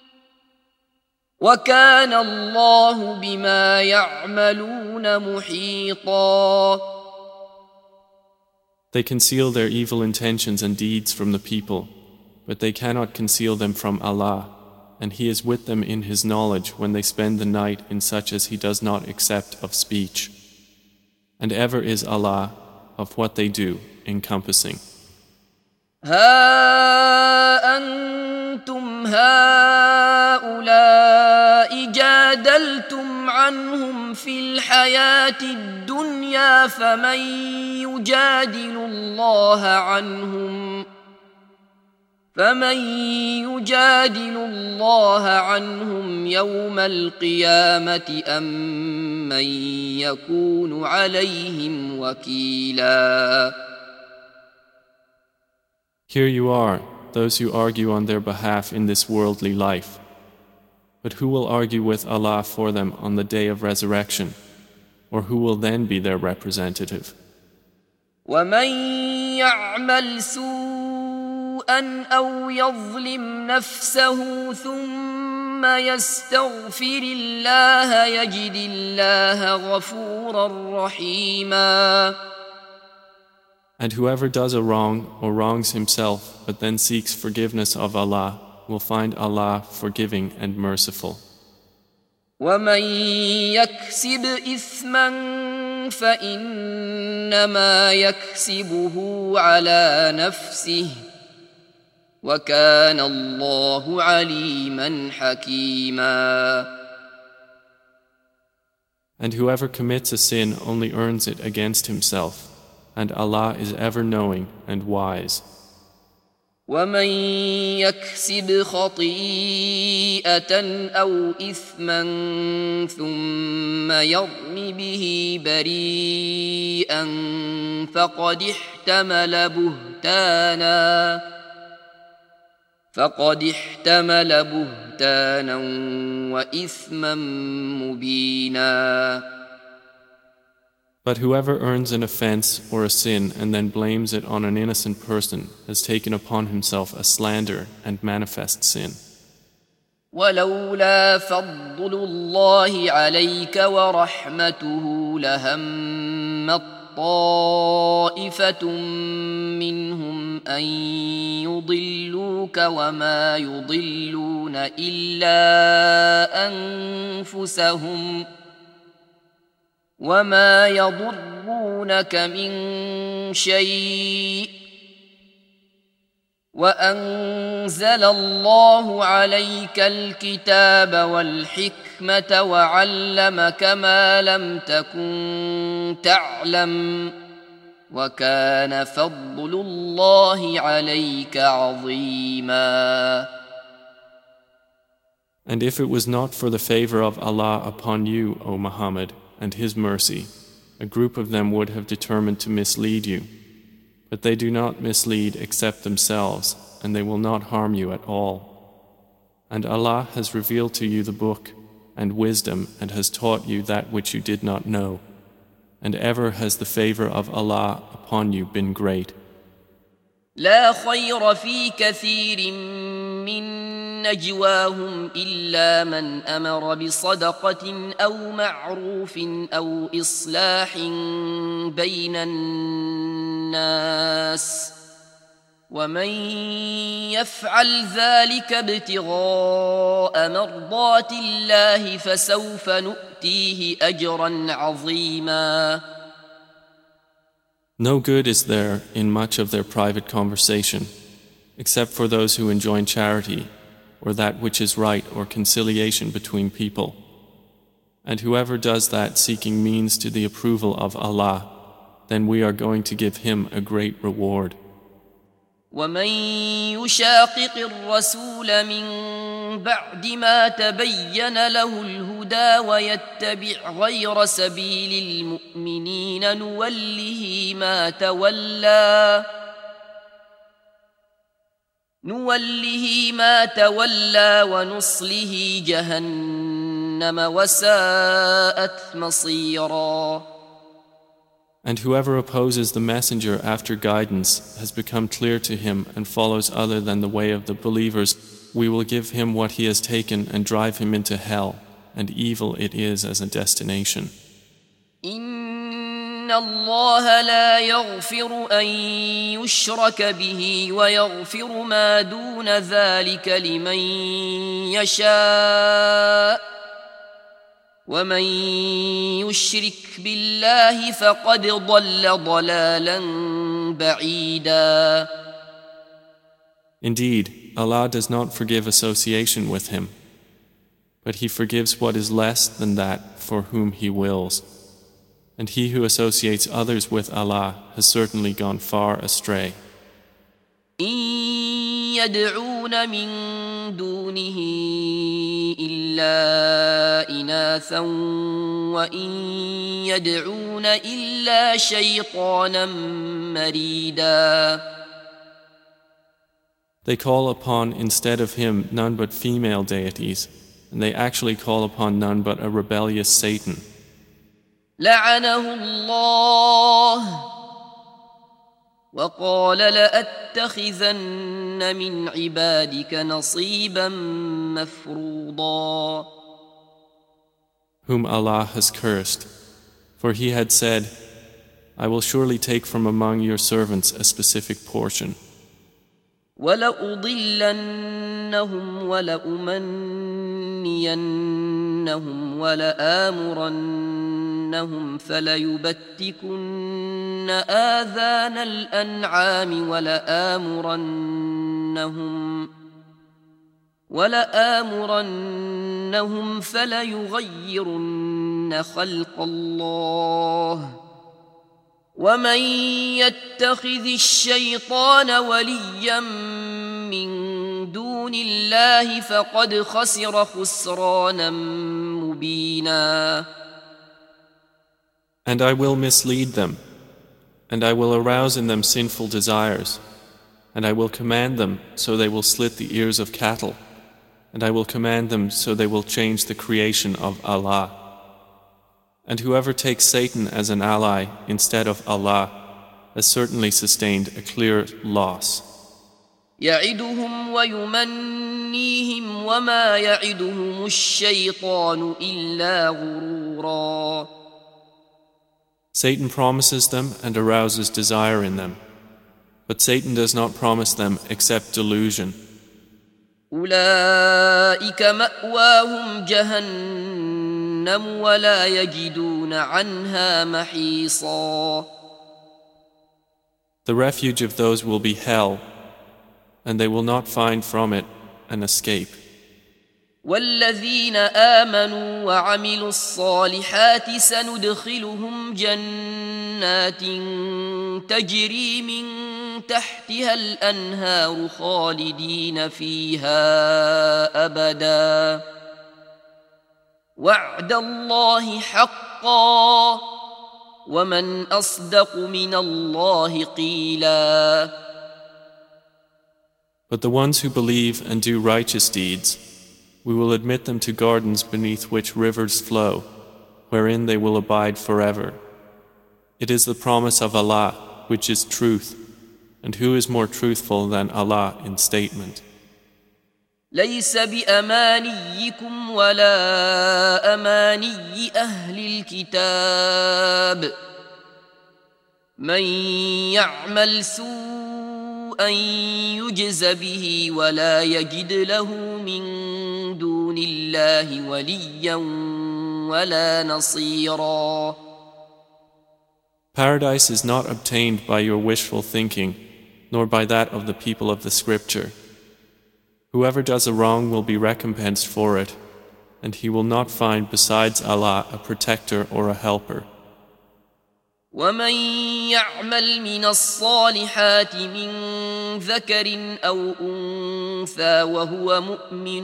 وكان الله بما يعملون محيطا. They conceal their evil intentions and deeds from the people, but they cannot conceal them from Allah. And He is with them in His knowledge when they spend the night in such as He does not accept of speech. And ever is Allah of what they do encompassing. ها أنتم هؤلاء جادلتم عنهم في الحياة الدنيا فمن يجادل الله عنهم يوم القيامة أم من يكون عليهم وكيلا. Here you are, those who argue on their behalf in this worldly life. But who will argue with Allah for them on the day of resurrection? Or who will then be their representative? ومن يعمل سوءا أو يظلم نفسه ثم يستغفر الله يجد الله غفورا رحيما. And whoever does a wrong or wrongs himself but then seeks forgiveness of Allah will find Allah forgiving and merciful. ومن يكسب إثما فإنما يكسبه على نفسه وكان الله عليما حكيما. And whoever commits a sin only earns it against himself, and Allah is ever knowing and wise. ومن يكسب خطيئة أو إثما ثم يرم به بريئا فقد احتمل بهتانا وإثما مبينا. But whoever earns an offense or a sin and then blames it on an innocent person has taken upon himself a slander and manifest sin. ولولا فضل الله عليك ورحمته لهمت طائفة منهم أن يضلوك وما يضلون إلا أنفسهم وما يضرونك من شيء وأنزل الله عليك الكتاب والحكمة وعلمك ما لم تكن تعلم وكان فضل الله عليك عظيما. And if it was not for the favor of Allah upon you, O Muhammad, and His mercy, a group of them would have determined to mislead you. But they do not mislead except themselves, and they will not harm you at all. And Allah has revealed to you the book and wisdom and has taught you that which you did not know. And ever has the favor of Allah upon you been great. لا خير في كثير من نجواهم إلا من أمر بصدقة أو معروف أو إصلاح بين الناس ومن يفعل ذلك ابتغاء مرضات الله فسوف نؤتيه أجرا عظيما. No good is there in much of their private conversation, except for those who enjoin charity, or that which is right or conciliation between people. And whoever does that seeking means to the approval of Allah, then we are going to give him a great reward. ومن يشاقق الرسول من بعد ما تبين له الهدى ويتبع غير سبيل المؤمنين نوله ما تولى ونصله جهنم وساءت مصيرا. And whoever opposes the messenger after guidance has become clear to him and follows other than the way of the believers, we will give him what he has taken and drive him into hell, and evil it is as a destination. إن الله لا يغفر أن يشرك به ويغفر ما دون ذلك لمن يشاء ومن يشرك بالله فقد ضل ضلالا بعيدا. Indeed, Allah does not forgive association with him, but He forgives what is less than that for whom He wills. And he who associates others with Allah has certainly gone far astray. إن يدعون من دونه إلا إناثا وإن يدعون إلا شيطانا مريدا. They call upon instead of Him none but female deities, and they actually call upon none but a rebellious Satan. لعنه الله وقال لأتخذن من عبادك نصيبا مفروضا. Whom Allah has cursed, for he had said, I will surely take from among your servants a specific portion. وَلَأُضِلَّنَّهُمْ وَلَأُمَنِّيَنَّهُمْ وَلَآمُرَنَّهُمْ فَلَيُبَتِّكُنَّ آذَانَ الْأَنْعَامِ وَلَآمُرَنَّهُمْ فَلَيُغَيِّرُنَّ خَلْقَ اللَّهِ ومن يتخذ الشيطان وليا من دون الله فقد خسر خسرانا مبينا. And I will mislead them, and I will arouse in them sinful desires, and I will command them so they will slit the ears of cattle, and I will command them so they will change the creation of Allah. And whoever takes Satan as an ally instead of Allah has certainly sustained a clear loss. يعدهم ويمنيهم وما يعدهم الشيطان إلا غرورا. Satan promises them and arouses desire in them, but Satan does not promise them except delusion. أولئك مأواهم جهنم ولا يجدون عنها محيصا. The refuge of those will be hell, and they will not find from it an escape. والذين آمنوا وعملوا الصالحات سندخلهم جنات تجري من تحتها الأنهار خالدين فيها أبدا وعد الله حقا ومن أصدق من الله قيلا. But the ones who believe and do righteous deeds, we will admit them to gardens beneath which rivers flow, wherein they will abide forever. It is the promise of Allah, which is truth, and who is more truthful than Allah in statement? ليس بأمانيكم ولا أماني أهل الكتاب من يعمل سوءا يجز به ولا يجد له من دون الله وليا ولا نصيرا. Paradise is not obtained by your wishful thinking, nor by that of the people of the scripture. Whoever does a wrong will be recompensed for it, and he will not find besides Allah a protector or a helper. ومن يعمل من الصالحات من ذكر أو أنثى وهو مؤمن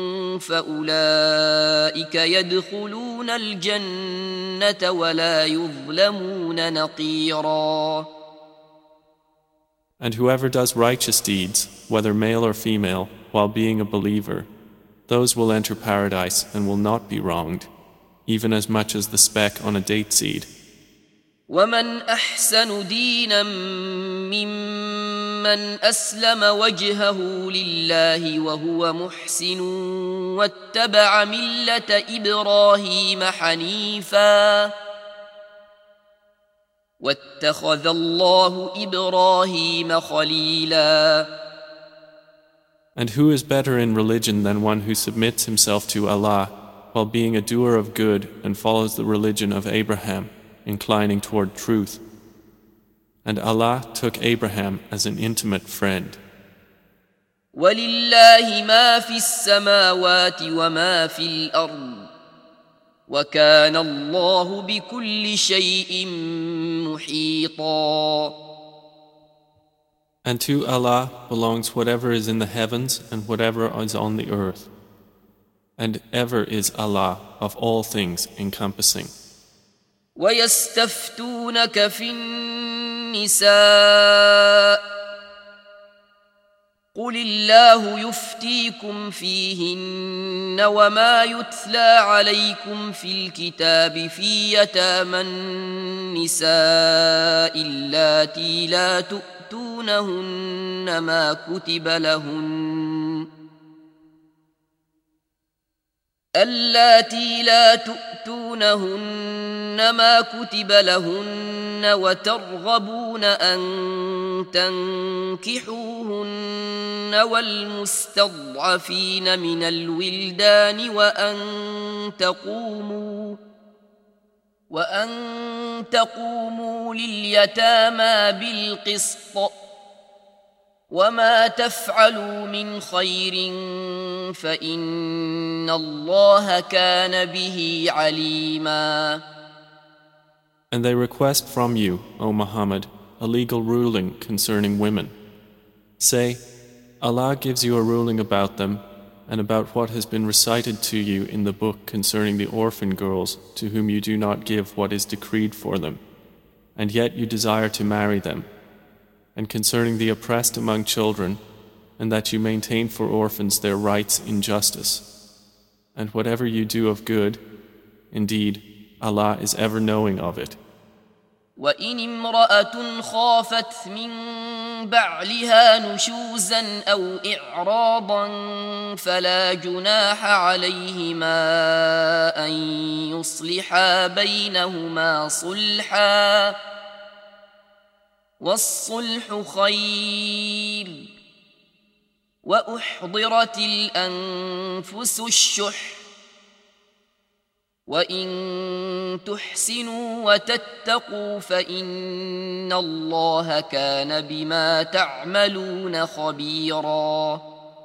فأولئك يدخلون الجنة ولا يظلمون نقيرا. And whoever does righteous deeds, whether male or female, while being a believer, those will enter paradise and will not be wronged, even as much as the speck on a date seed. ومن أحسن دينا ممن أسلم وجهه لله وهو محسن واتبع ملة إبراهيم حنيفا واتخذ الله إبراهيم خليلا. And who is better in religion than one who submits himself to Allah while being a doer of good and follows the religion of Abraham, inclining toward truth? And Allah took Abraham as an intimate friend. وَلِلَّهِ مَا فِي السَّمَاوَاتِ وَمَا فِي الْأَرْضِ وَكَانَ اللَّهُ بِكُلِّ شَيْءٍ مُحِيطًا. And to Allah belongs whatever is in the heavens and whatever is on the earth. And ever is Allah of all things encompassing. وَيَسْتَفْتُونَكَ فِي النِّسَاءِ قُلِ اللَّهُ يُفْتِيكُمْ فِيهِنَّ وَمَا يُتْلَى عَلَيْكُمْ فِي الْكِتَابِ فِي يَتَامَى النِّسَاءِ اللَّاتِي لَا تُؤْتُونَهُنَّ تؤتونهن ما كتب لهن اللاتي لا تؤتونهن ما كتب لهن وترغبون أن تنكحوهن والمستضعفين من الولدان وأن تقوموا لليتامى بالقسط وما تفعلوا من خير فإن الله كان به عليما. And they request from you, O Muhammad, a legal ruling concerning women. Say, Allah gives you a ruling about them and about what has been recited to you in the book concerning the orphan girls to whom you do not give what is decreed for them, and yet you desire to marry them, and concerning the oppressed among children, and that you maintain for orphans their rights in justice. And whatever you do of good, indeed, Allah is ever knowing of it. وَإِنِ امْرَأَةٌ خَافَتْ مِنْ بَعْلِهَا نُشُوزًا أَوْ إِعْرَاضًا فَلَا جُنَاحَ عَلَيْهِمَا أَنْ يُصْلِحَا بَيْنَهُمَا صُلْحًا وَالصُّلْحُ خَيْرٌ وَأُحْضِرَتِ الْأَنْفُسُ الشُّحَّ وَإِن تُحْسِنُوا وَتَتَّقُوا فَإِنَّ اللَّهَ كَانَ بِمَا تَعْمَلُونَ خَبِيرًا.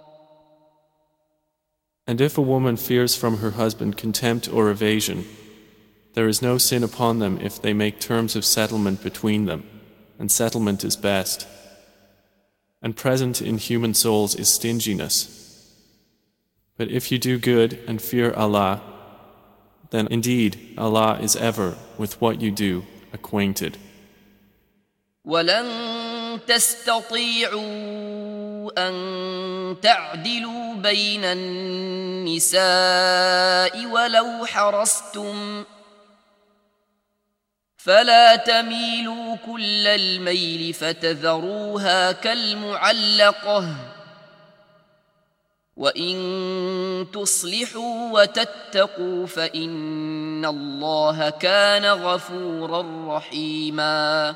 And if a woman fears from her husband contempt or evasion, there is no sin upon them if they make terms of settlement between them, and settlement is best. And present in human souls is stinginess. But if you do good and fear Allah, then indeed Allah is ever with what you do acquainted. وَلَن تَسْتَطِيعُوا أَن تَعْدِلُوا بَيْنَ النِّسَاءِ وَلَوْ حَرَصْتُمْ فَلَا تَمِيلُوا كُلَّ الْمَيْلِ فَتَذَرُوهَا كَالْمُعَلَّقَةِ وَإِن تُصْلِحُوا وَتَتَّقُوا فَإِنَّ اللَّهَ كَانَ غَفُورًا رَحِيمًا.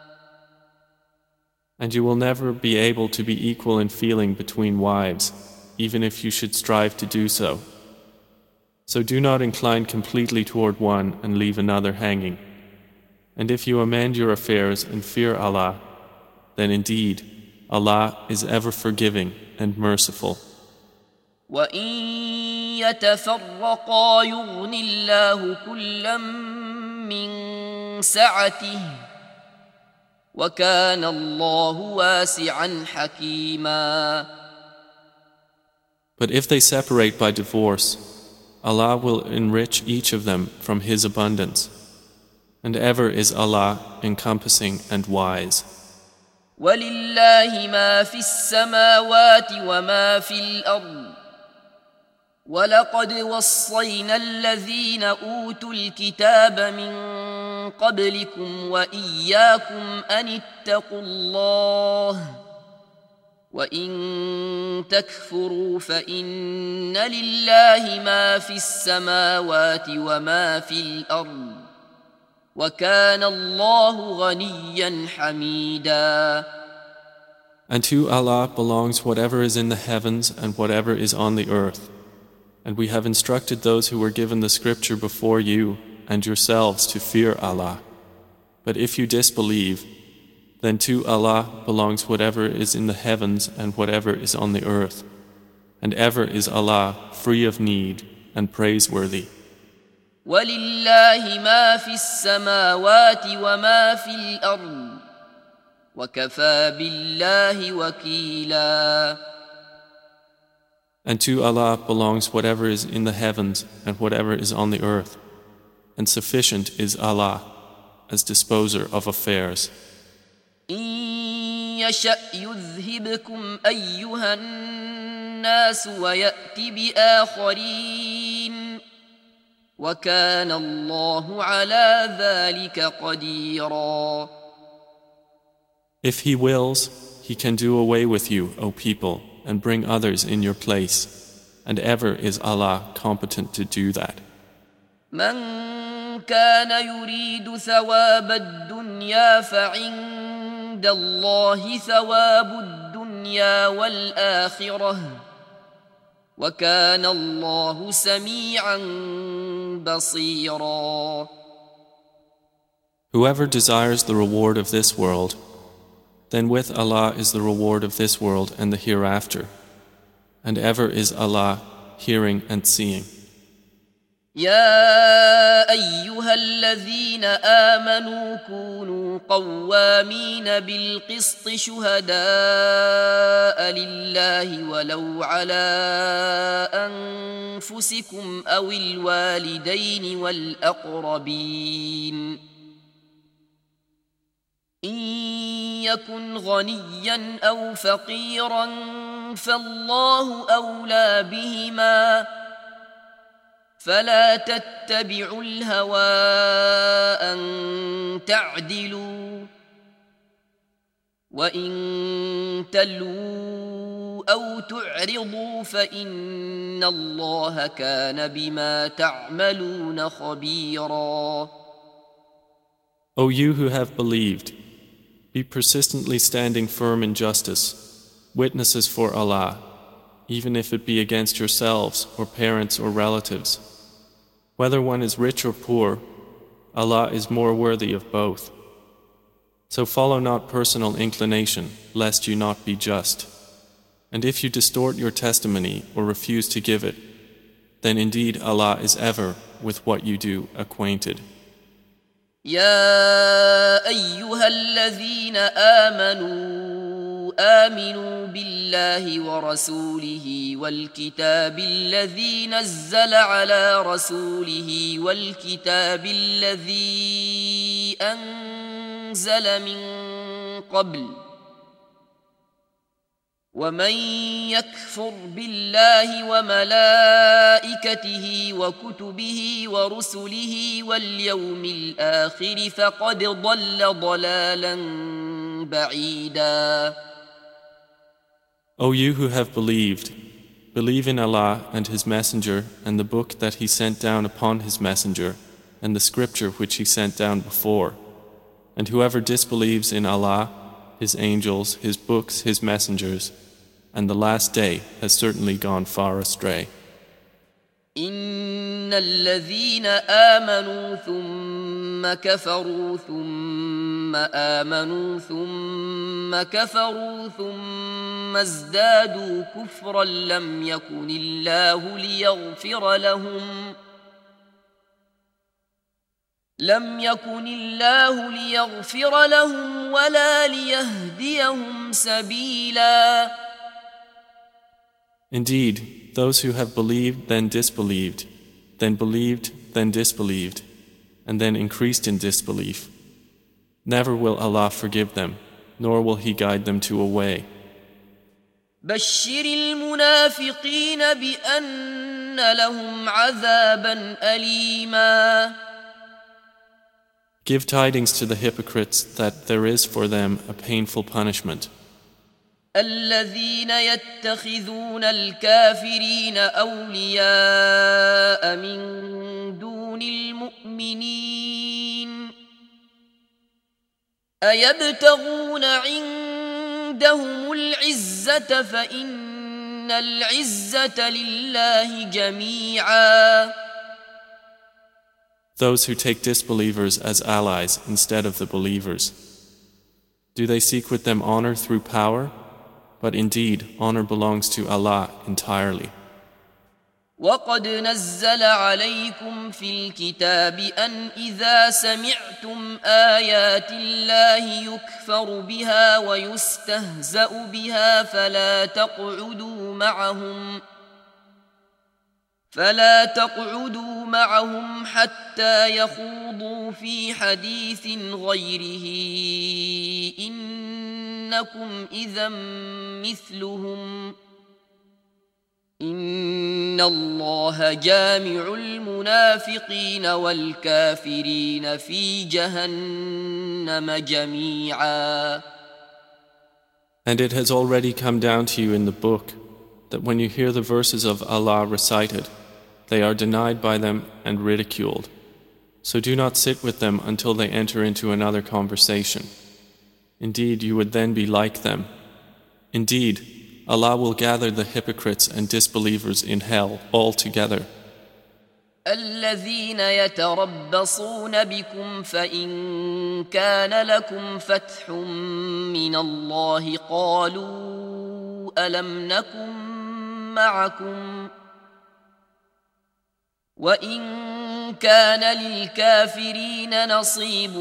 And you will never be able to be equal in feeling between wives, even if you should strive to do so. So do not incline completely toward one and leave another hanging. And if you amend your affairs and fear Allah, then indeed Allah is ever forgiving and merciful. وَإِن يَتَفَرَّقَا يُغْنِ اللَّهُ كُلًّا مِّن سَعَتِهِ وَكَانَ اللَّهُ وَاسِعًا حَكِيمًا. But if they separate by divorce, Allah will enrich each of them from His abundance, and ever is Allah encompassing and wise. وَلِلَّهِ مَا فِي السَّمَاوَاتِ وَمَا فِي الْأَرْضِ وَلَقَدْ وَصَّيْنَا الَّذِينَ أُوتُوا الْكِتَابَ مِنْ قَبْلِكُمْ وَإِيَّاكُمْ أَنِ اتَّقُوا اللَّهَ وَإِن تَكْفُرُوا فَإِنَّ لِلَّهِ مَا فِي السَّمَاوَاتِ وَمَا فِي الْأَرْضِ وَكَانَ اللَّهُ غَنِيًّا حَمِيدًا. And to Allah belongs whatever is in the heavens and whatever is on the earth. And we have instructed those who were given the scripture before you and yourselves to fear Allah. But if you disbelieve, then to Allah belongs whatever is in the heavens and whatever is on the earth. And ever is Allah free of need and praiseworthy. وَلِلَّهِ مَا فِي السَّمَاوَاتِ وَمَا فِي الْأَرْضِ وَكَفَى بِاللَّهِ وَكِيلًا. And to Allah belongs whatever is in the heavens and whatever is on the earth. And sufficient is Allah as disposer of affairs. إِن يَشَأْ يُذْهِبْكُمْ أَيُّهَا النَّاسُ وَيَأْتِ بِآخَرِينَ وَكَانَ اللَّهُ عَلَى ذَلِكَ قَدِيرًا. If He wills, He can do away with you, O people, and bring others in your place, and ever is Allah competent to do that. من كان يريد ثواب الدنيا فعند الله ثواب الدنيا والآخرة وكان الله سميعا بصيرا. Whoever desires the reward of this world, then with Allah is the reward of this world and the hereafter, and ever is Allah hearing and seeing. يا أيها الذين آمنوا كونوا قوامين بالقسط شهداء لله ولو على أنفسكم أو الوالدين والأقربين إن يكن غنيا أو فقيرا فالله أولى بهما فلا تتبعوا الهوى أن تعدلوا وإن تلووا أو تعرضوا فإن الله كان بما تعملون خبيرا. O you who have believed, be persistently standing firm in justice, witnesses for Allah, even if it be against yourselves or parents or relatives. Whether one is rich or poor, Allah is more worthy of both. So follow not personal inclination, lest you not be just. And if you distort your testimony or refuse to give it, then indeed Allah is ever with what you do acquainted. يا أيها الذين آمنوا بالله ورسوله والكتاب الذي نزل على رسوله والكتاب الذي أنزل من قبل ومن يكفر بالله وملائكته وكتبه ورسله واليوم الآخر فقد ضل ضلالا بعيدا. O you who have believed, believe in Allah and His Messenger and the book that He sent down upon His Messenger and the scripture which He sent down before. And whoever disbelieves in Allah, His angels, His books, His messengers, and the last day has certainly gone far astray. إن الذين آمنوا ثم كفروا ثم آمنوا ثم كفروا ثم ازدادوا كفرا لم يكن الله ليغفر لهم ولا ليهديهم سبيلا. Indeed, those who have believed then disbelieved, then believed then disbelieved, and then increased in disbelief. Never will Allah forgive them, nor will He guide them to a way. بشر المنافقين بأن لهم عذابا أليما. Give tidings to the hypocrites that there is for them a painful punishment. الذين يتخذون الكافرين أولياء من دون المؤمنين أيبتغون عندهم العزة فإن العزة لله جميعا. Those who take disbelievers as allies instead of the believers. Do they seek with them honor through power? But indeed, honor belongs to Allah entirely. وقد نزل عليكم في الكتاب أن إذا سمعتم آيات الله يكفر بها ويستهزأ بها فلا تقعدوا معهم حتى يخوضوا في حديث غيره إنكم إذا مثلهم إن الله جامع المنافقين والكافرين في جهنم جميعا. And it has already come down to you in the book that when you hear the verses of Allah recited, they are denied by them and ridiculed. So do not sit with them until they enter into another conversation. Indeed, you would then be like them. Indeed, Allah will gather the hypocrites and disbelievers in hell all together. الذين يتربصون بكم فإن كان لكم فتح من الله قالوا ألم نكن معكم وإن كان للكافرين نصيب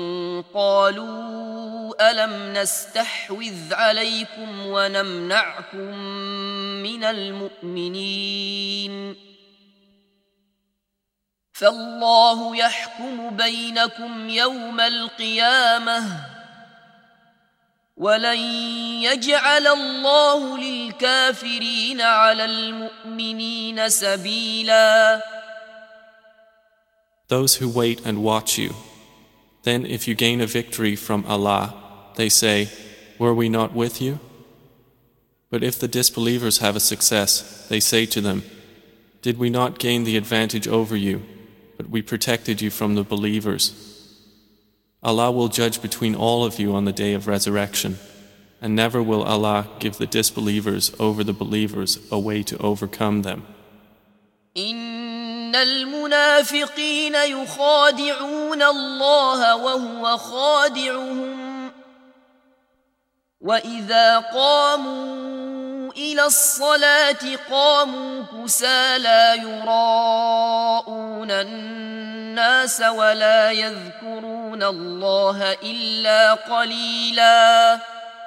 قالوا ألم نستحوذ عليكم ونمنعكم من المؤمنين فالله يحكم بينكم يوم القيامة ولن يجعل الله للكافرين على المؤمنين سبيلا. Those who wait and watch you, then if you gain a victory from Allah, they say, were we not with you? But if the disbelievers have a success, they say to them, did we not gain the advantage over you? But we protected you from the believers. Allah will judge between all of you on the day of resurrection, and never will Allah give the disbelievers over the believers a way to overcome them. إن المنافقين يخادعون الله وهو خادعهم وإذا قاموا إلى الصلاة قاموا كسالى يراءون الناس ولا يذكرون الله إلا قليلا.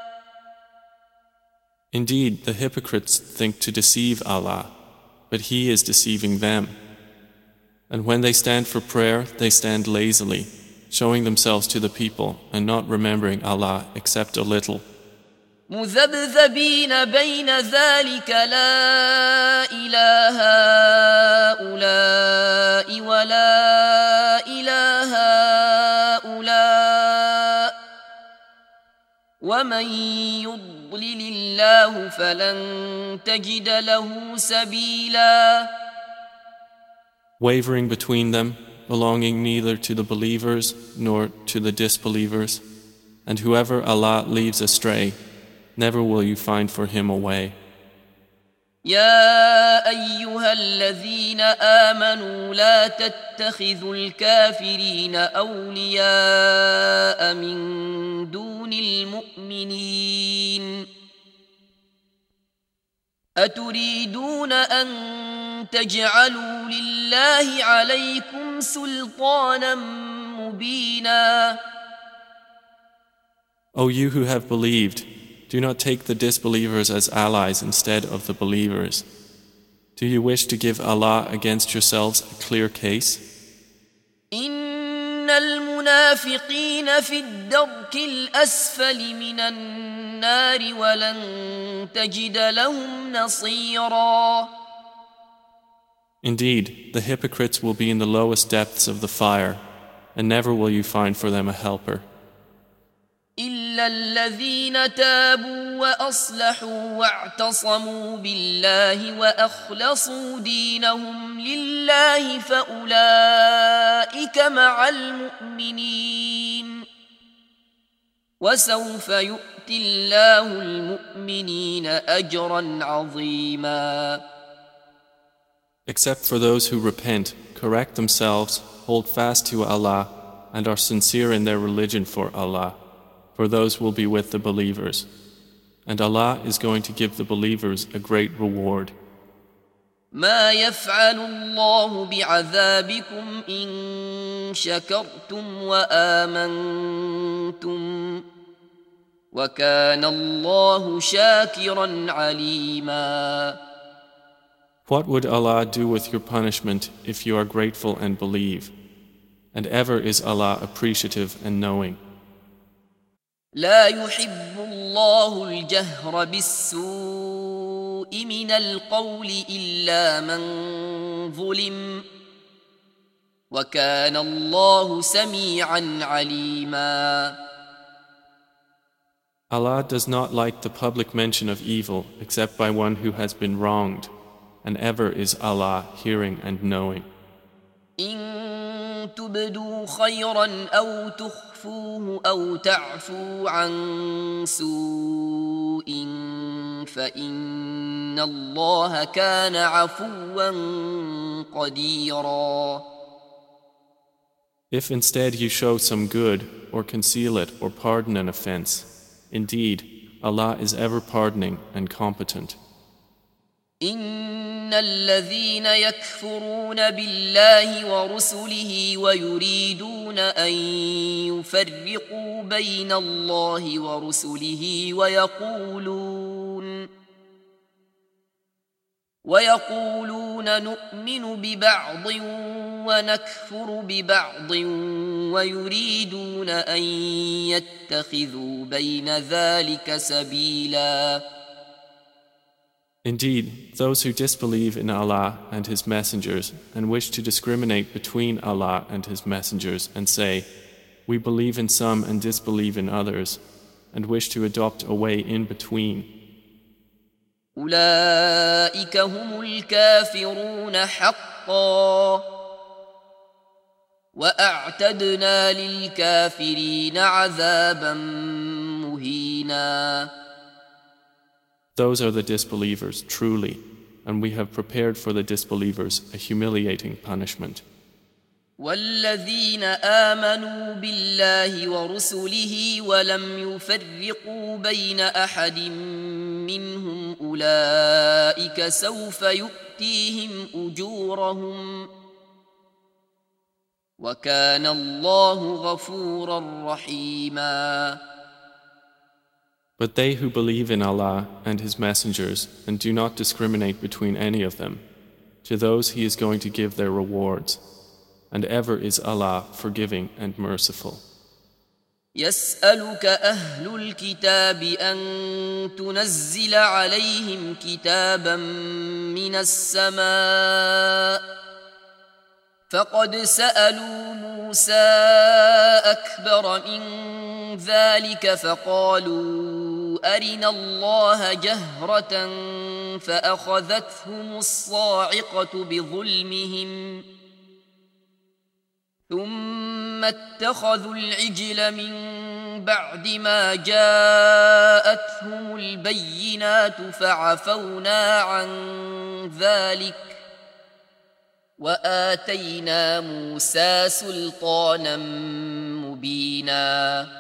Indeed, the hypocrites think to deceive Allah, but He is deceiving them. And when they stand for prayer, they stand lazily, showing themselves to the people and not remembering Allah except a little. مذبذبين بين ذلك لا إله هؤلاء ولا إله هؤلاء ومن يضلل الله فلن تجد له سبيلا. Wavering between them, belonging neither to the believers nor to the disbelievers, and whoever Allah leaves astray, never will you find for him a way. يا أيها الذين آمنوا لا تتخذوا الكافرين أولياء من دون المؤمنين أتريدون أن تجعلوا لله عليكم سلطانا مبينا. O you who have believed, do not take the disbelievers as allies instead of the believers. Do you wish to give Allah against yourselves a clear case? إن المنافقين في الدرك الأسفل من النار ولن تجد لهم نصيرا. Indeed, the hypocrites will be in the lowest depths of the fire, and never will you find for them a helper. إلا الذين تابوا وأصلحوا واعتصموا بالله وأخلصوا دينهم لله فأولئك مع المؤمنين وسوف يؤتي الله المؤمنين أجرا عظيما. Except for those who repent, correct themselves, hold fast to Allah, and are sincere in their religion for Allah. For those will be with the believers. And Allah is going to give the believers a great reward. ما يفعل الله بعذابكم إن شكرتم وآمنتم وكان الله شاكرا عليما. What would Allah do with your punishment if you are grateful and believe? And ever is Allah appreciative and knowing. لا يحب الله الجهر بالسوء من القول إلا من ظلم وكان الله سميعا عليما. Allah does not like the public mention of evil except by one who has been wronged, and ever is Allah hearing and knowing. إن تبدوا خيرا أو تخفوه أو تعفو عن سوء فإن الله كان عفوا قديرا. If instead you show some good, or conceal it, or pardon an offense, indeed, Allah is ever pardoning and competent. إن الذين يكفرون بالله ورسله ويريدون أن يفرقوا بين الله ورسله ويقولون نؤمن ببعض ونكفر ببعض ويريدون أن يتخذوا بين ذلك سبيلا. Indeed, those who disbelieve in Allah and His messengers and wish to discriminate between Allah and His messengers and say, we believe in some and disbelieve in others, and wish to adopt a way in between. أولئك هم الكافرون حقا وأعتدنا للكافرين عذابا مهينا. Those are the disbelievers, truly, and we have prepared for the disbelievers a humiliating punishment. والذين آمنوا بالله ورسله ولم يفرقوا بين أحد منهم أولئك سوف يؤتيهم أجورهم وكان الله غفورا رحيما. But they who believe in Allah and His messengers and do not discriminate between any of them, to those He is going to give their rewards, and ever is Allah forgiving and merciful. يسألك أهل الكتاب أن تنزل عليهم كتابا من السماء فقد سألوا موسى أكبر من ذلك فقالوا أرنا الله جهرة فأخذتهم الصاعقة بظلمهم ثم اتخذوا العجل من بعد ما جاءتهم البينات فعفونا عن ذلك وآتينا موسى سلطانا مبينا.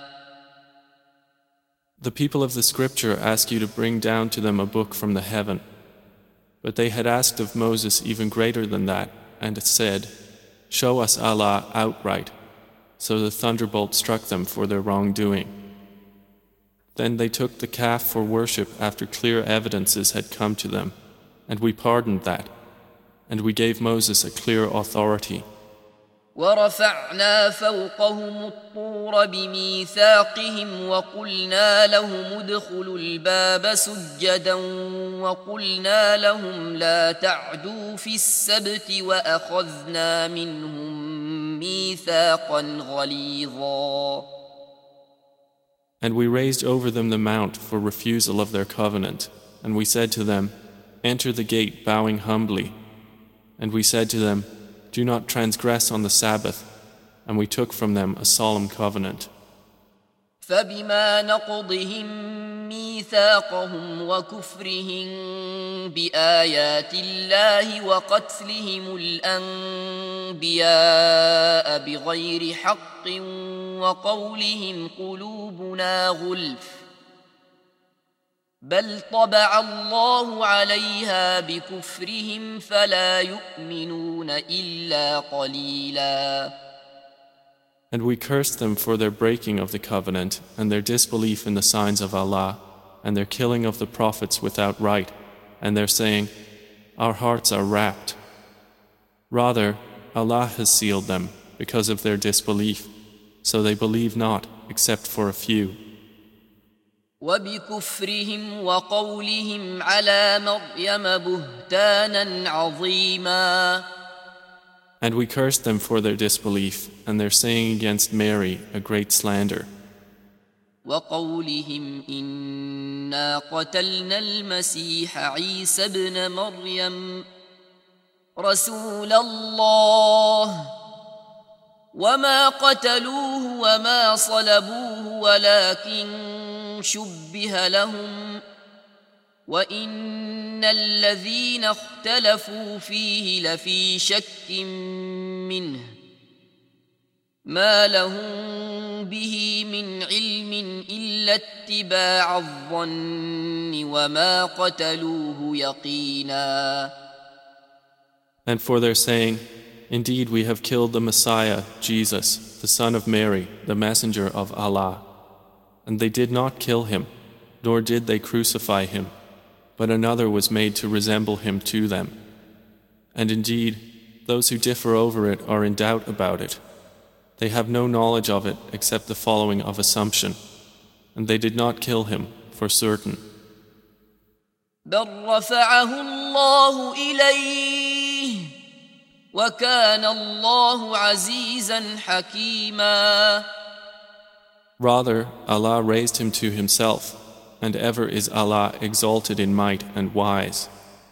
The people of the scripture ask you to bring down to them a book from the heaven. But they had asked of Moses even greater than that, and said, show us Allah outright. So the thunderbolt struck them for their wrongdoing. Then they took the calf for worship after clear evidences had come to them, and we pardoned that, and we gave Moses a clear authority. ورفعنا فوقهم الطور بميثاقهم وقلنا لهم ادخلوا الباب سجدا وقلنا لهم لا تعدوا في السبت وأخذنا منهم ميثاقا غليظا. And we raised over them the mount for refusal of their covenant, and we said to them, enter the gate bowing humbly. And we said to them, do not transgress on the Sabbath, and we took from them a solemn covenant. فبما نقضهم ميثاقهم وكفرهم بآيات الله وقتلهم الأنبياء بغير حق وقولهم قلوبنا غلف بل طبع الله عليها بكفرهم فلا يؤمنون إلا قليلا. And we cursed them for their breaking of the covenant and their disbelief in the signs of Allah and their killing of the prophets without right and their saying, our hearts are wrapped. Rather, Allah has sealed them because of their disbelief, so they believe not except for a few. وبكفرهم وقولهم على مريم بهتانا عظيما. And we cursed them for their disbelief and their saying against Mary a great slander. وقولهم إنا قتلنا المسيح عيسى ابن مريم رسول الله وما قتلوه وما صلبوه ولكن شبه لهم وإن الذين اختلفوا فيه لفي شك منه ما لهم به من علم إلا اتباع الظن وما قتلوه يقينا. And for their saying, indeed we have killed the Messiah, Jesus, the son of Mary, the messenger of Allah. And they did not kill him, nor did they crucify him, but another was made to resemble him to them. And indeed, those who differ over it are in doubt about it. They have no knowledge of it except the following of assumption, and they did not kill him for certain. بل رفعه الله إليه وكان الله عزيزا حكيما. Rather, Allah raised him to himself, and ever is Allah exalted in might and wise.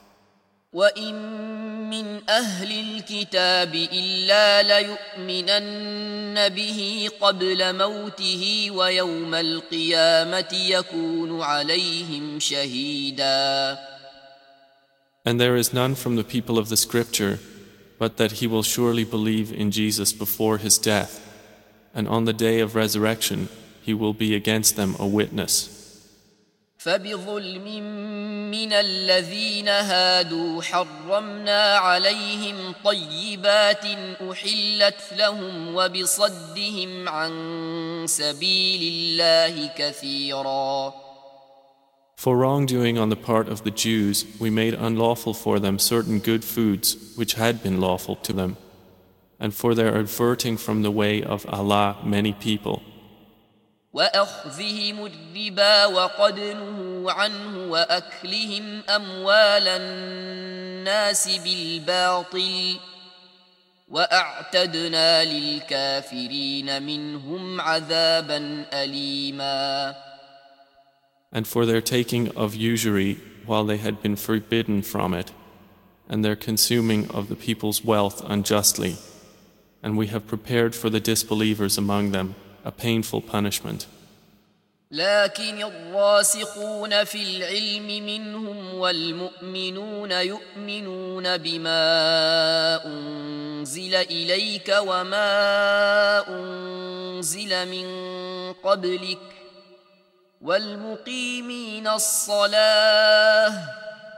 وَإِن مِّنْ أَهْلِ الْكِتَابِ إِلَّا لَيُؤْمِنَنَّ بِهِ قَبْلَ مَوْتِهِ وَيَوْمَ الْقِيَامَةِ يَكُونُ عَلَيْهِمْ شَهِيدًا. And there is none from the people of the scripture but that he will surely believe in Jesus before his death, and on the day of resurrection he will be against them a witness. فبظلم من الذين هادوا حرمنا عليهم طيبات أحلت لهم وبصدهم عن سبيل الله كثيرا. For wrongdoing on the part of the Jews, we made unlawful for them certain good foods which had been lawful to them, and for their averting from the way of Allah many people. وأخذهم الربا وقد نهوا عنه وأكلهم أموال الناس بالباطل وأعتدنا للكافرين منهم عذابا أليما. And for their taking of usury while they had been forbidden from it, and their consuming of the people's wealth unjustly, and we have prepared for the disbelievers among them a painful punishment. لكن الراسخون في العلم منهم والمؤمنون يؤمنون بما أنزل إليك وما أنزل من قبلك والمقيمين الصلاة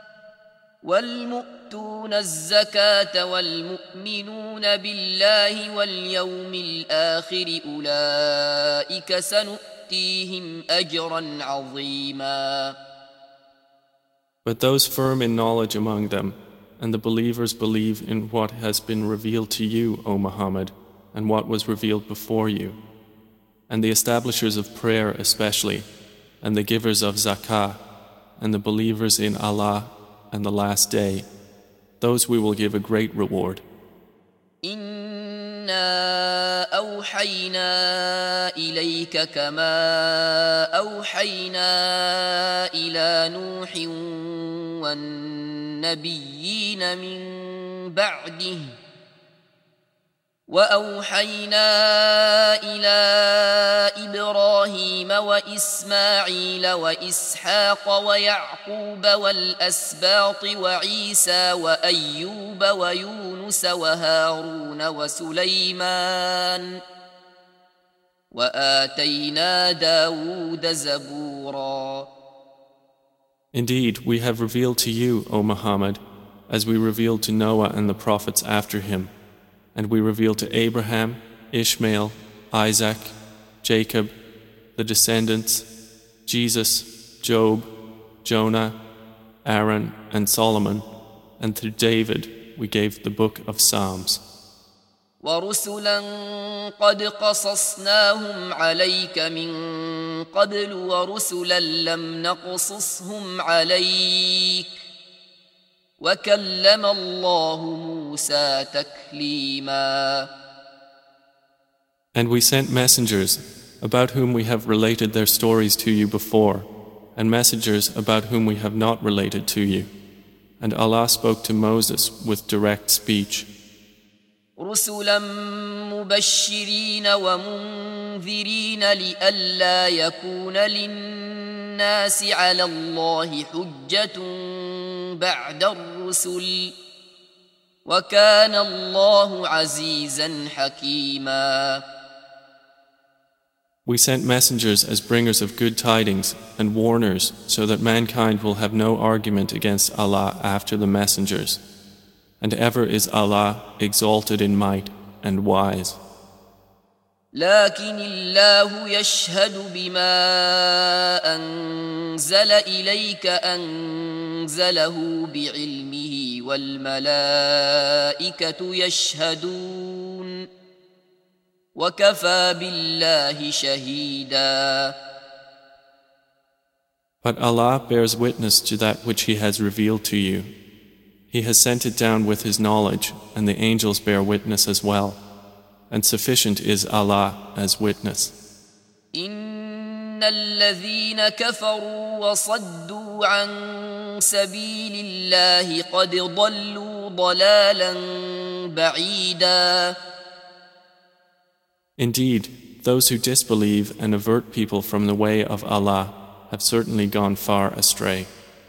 والمؤتون الزكاة والمؤمنون بالله واليوم الآخر أولئك سنؤتيهم أجرا عظيما. But those firm in knowledge among them, and the believers believe in what has been revealed to you, O Muhammad, and what was revealed before you, and the establishers of prayer especially, and the givers of zakah, and the believers in Allah and the last day, those we will give a great reward. إنا أوحينا إليك كما أوحينا إلى نوح والنبيين من بعده وأوحينا إلى إبراهيم وإسماعيل وإسحاق ويعقوب والأسباط وعيسى وأيوب ويونس وهارون وسليمان وآتينا داود زبورا. Indeed, we have revealed to you, O Muhammad, as we revealed to Noah and the prophets after him, and we revealed to Abraham, Ishmael, Isaac, Jacob, the descendants, Jesus, Job, Jonah, Aaron, and Solomon, and to David we gave the book of Psalms. ورسلا قد قصصناهم عليك من قبل ورسلا لم نقصصهم عليك وكلم الله موسى تكليما. And we sent messengers about whom we have related their stories to you before, and messengers about whom we have not related to you. And Allah spoke to Moses with direct speech. رسلا مبشرين ومنذرين لئلا يكون للناس على الله حجة بعد الرسل وكان الله عزيزا حكيما. We sent messengers as bringers of good tidings and warners so that mankind will have no argument against Allah after the messengers. And ever is Allah exalted in might and wise. لكن الله يشهد بما أنزل إليك أنزله بعلمه والملائكة يشهدون وكفى بالله شهيدا. But Allah bears witness to that which He has revealed to you. He has sent it down with His knowledge, and the angels bear witness as well. And sufficient is Allah as witness. إن الذين كفروا وصدوا عن سبيل الله قد ضلوا ضلالا بعيدا. Indeed, those who disbelieve and avert people from the way of Allah have certainly gone far astray.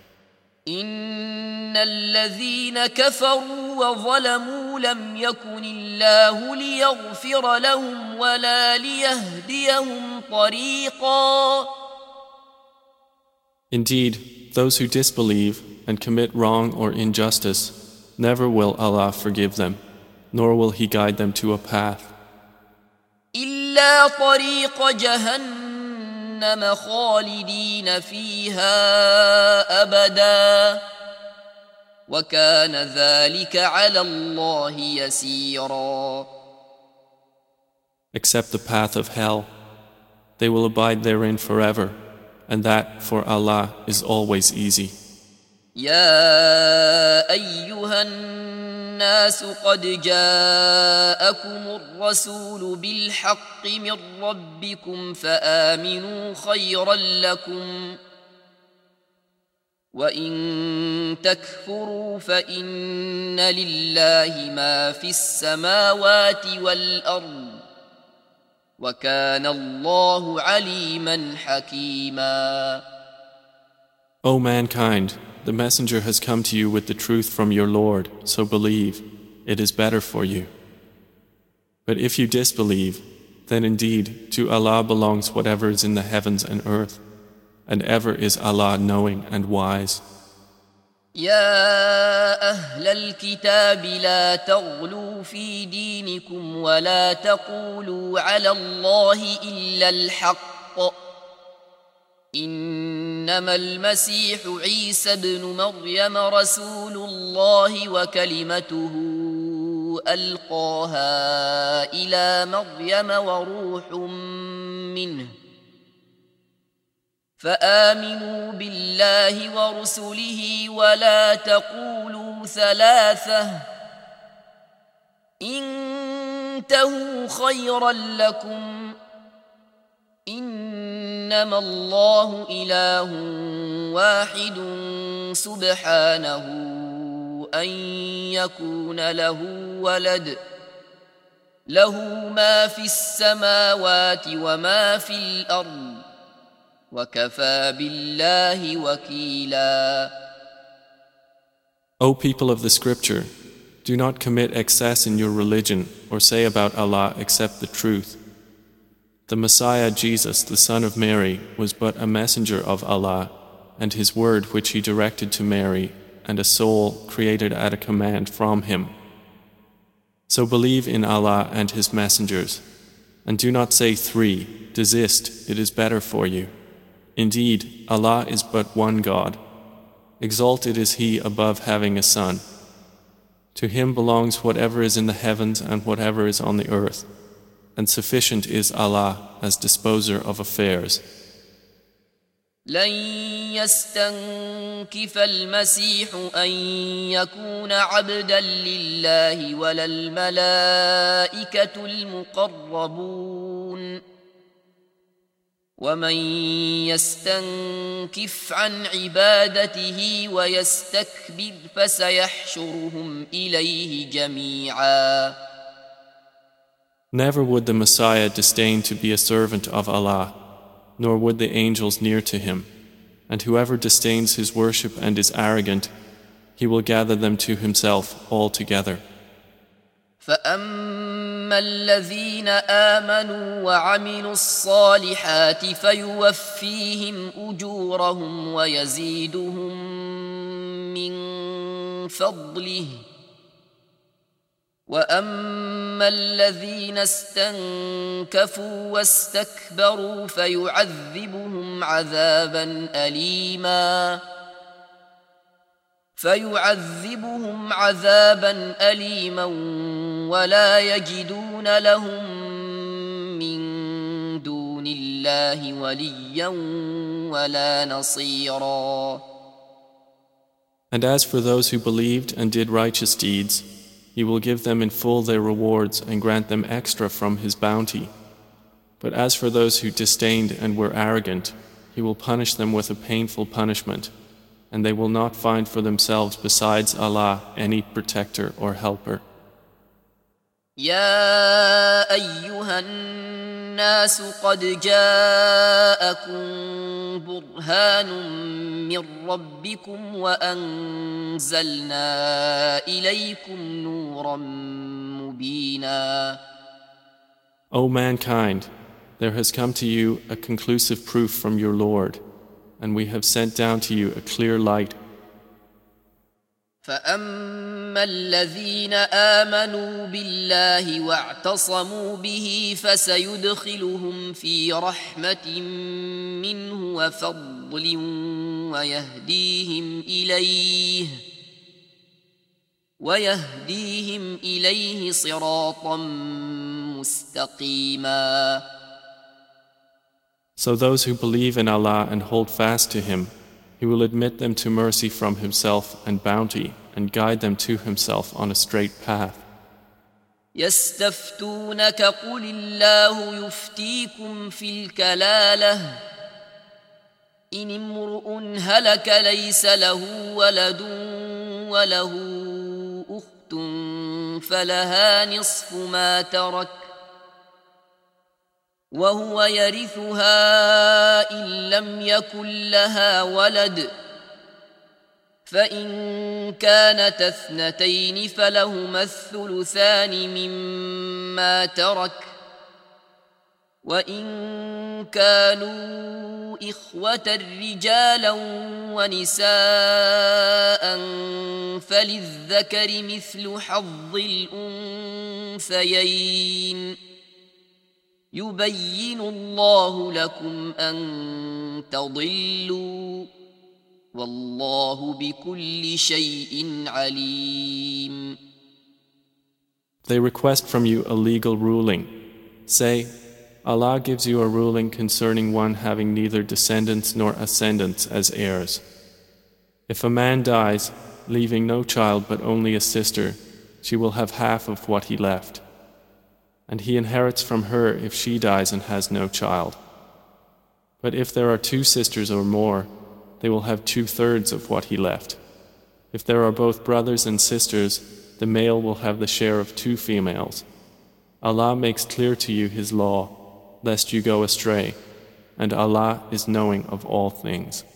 إن الذين كفروا وظلموا لم يكن الله ليغفر لهم ولا ليهديهم طريقا. Indeed, those who disbelieve and commit wrong or injustice, never will Allah forgive them, nor will He guide them to a path. إلا طريق جهنم خالدين فيها أبدا وكان ذلك على الله يسيرا. Except the path of hell, they will abide therein forever, and that for Allah is always easy. يا أيها الناس قد جاءكم الرسول بالحق من ربكم فآمنوا خيرا لكم وإن تكفروا فإن لله ما في السماوات والأرض وكان الله عليما حكيما. O mankind, the messenger has come to you with the truth from your Lord, so believe, it is better for you. But if you disbelieve, then indeed to Allah belongs whatever is in the heavens and earth, and ever is Allah knowing and wise. يا أهل الكتاب لا تغلوا في دينكم ولا تقولوا على الله إلا الحق إنما المسيح عيسى ابن مريم رسول الله وكلمته ألقاها إلى مريم وروح منه فآمنوا بالله ورسله ولا تقولوا ثلاثة انتهوا خيرا لكم إنما الله إله واحد سبحانه أن يكون له ولد له ما في السماوات وما في الأرض وكفى بالله وكيلا. O people of the scripture, do not commit excess in your religion or say about Allah except the truth. The Messiah Jesus, the son of Mary, was but a messenger of Allah, and His word which He directed to Mary, and a soul created at a command from Him. So believe in Allah and His messengers, and do not say three, desist, it is better for you. Indeed, Allah is but one God. Exalted is He above having a son. To Him belongs whatever is in the heavens and whatever is on the earth, and sufficient is Allah as disposer of affairs. لن يستنكف المسيح أن يكون عبدا لله ولا الملائكة المقربون ومن يستنكف عن عبادته ويستكبر فسيحشرهم إليه جميعا. Never would the Messiah disdain to be a servant of Allah, nor would the angels near to him. And whoever disdains his worship and is arrogant, he will gather them to himself all together. فأما الذين آمنوا وعملوا الصالحات فيوفيهم أجورهم ويزيدهم من فضله وأما الذين استنكفوا واستكبروا فيعذبهم عذابا أليما ولا يجدون لهم من دون الله وليا ولا نصيرا. And as for those who believed and did righteous deeds, He will give them in full their rewards and grant them extra from His bounty. But as for those who disdained and were arrogant, He will punish them with a painful punishment, and they will not find for themselves besides Allah any protector or helper. يا أيها الناس قد جاءكم برهان من ربكم وأنزلنا إليكم نورا مبينا. O mankind, there has come to you a conclusive proof from your Lord, and we have sent down to you a clear light. فأما الذين آمنوا بالله واعتصموا به فسيدخلهم في رحمة منه وفضل ويهديهم إليه صراطا مستقيما. So those who believe in Allah and hold fast to Him, He will admit them to mercy from Himself and bounty, and guide them to Himself on a straight path. يستفتونك قل الله يفتيكم في الكلالة إن امرؤ هلك ليس له ولد وله أخت فلها نصف ما ترك وهو يرثها إن لم يكن لها ولد فإن كانت اثنتين فلهما الثلثان مما ترك وإن كانوا إخوة رجالا ونساء فللذكر مثل حظ الأنثيين يبين الله لكم أن تضلوا والله بكل شيء عليم. They request from you a legal ruling. Say, Allah gives you a ruling concerning one having neither descendants nor ascendants as heirs. If a man dies, leaving no child but only a sister, she will have half of what he left. And he inherits from her if she dies and has no child. But if there are two sisters or more, they will have 2/3 of what he left. If there are both brothers and sisters, the male will have the share of 2 females. Allah makes clear to you His law, lest you go astray, and Allah is knowing of all things.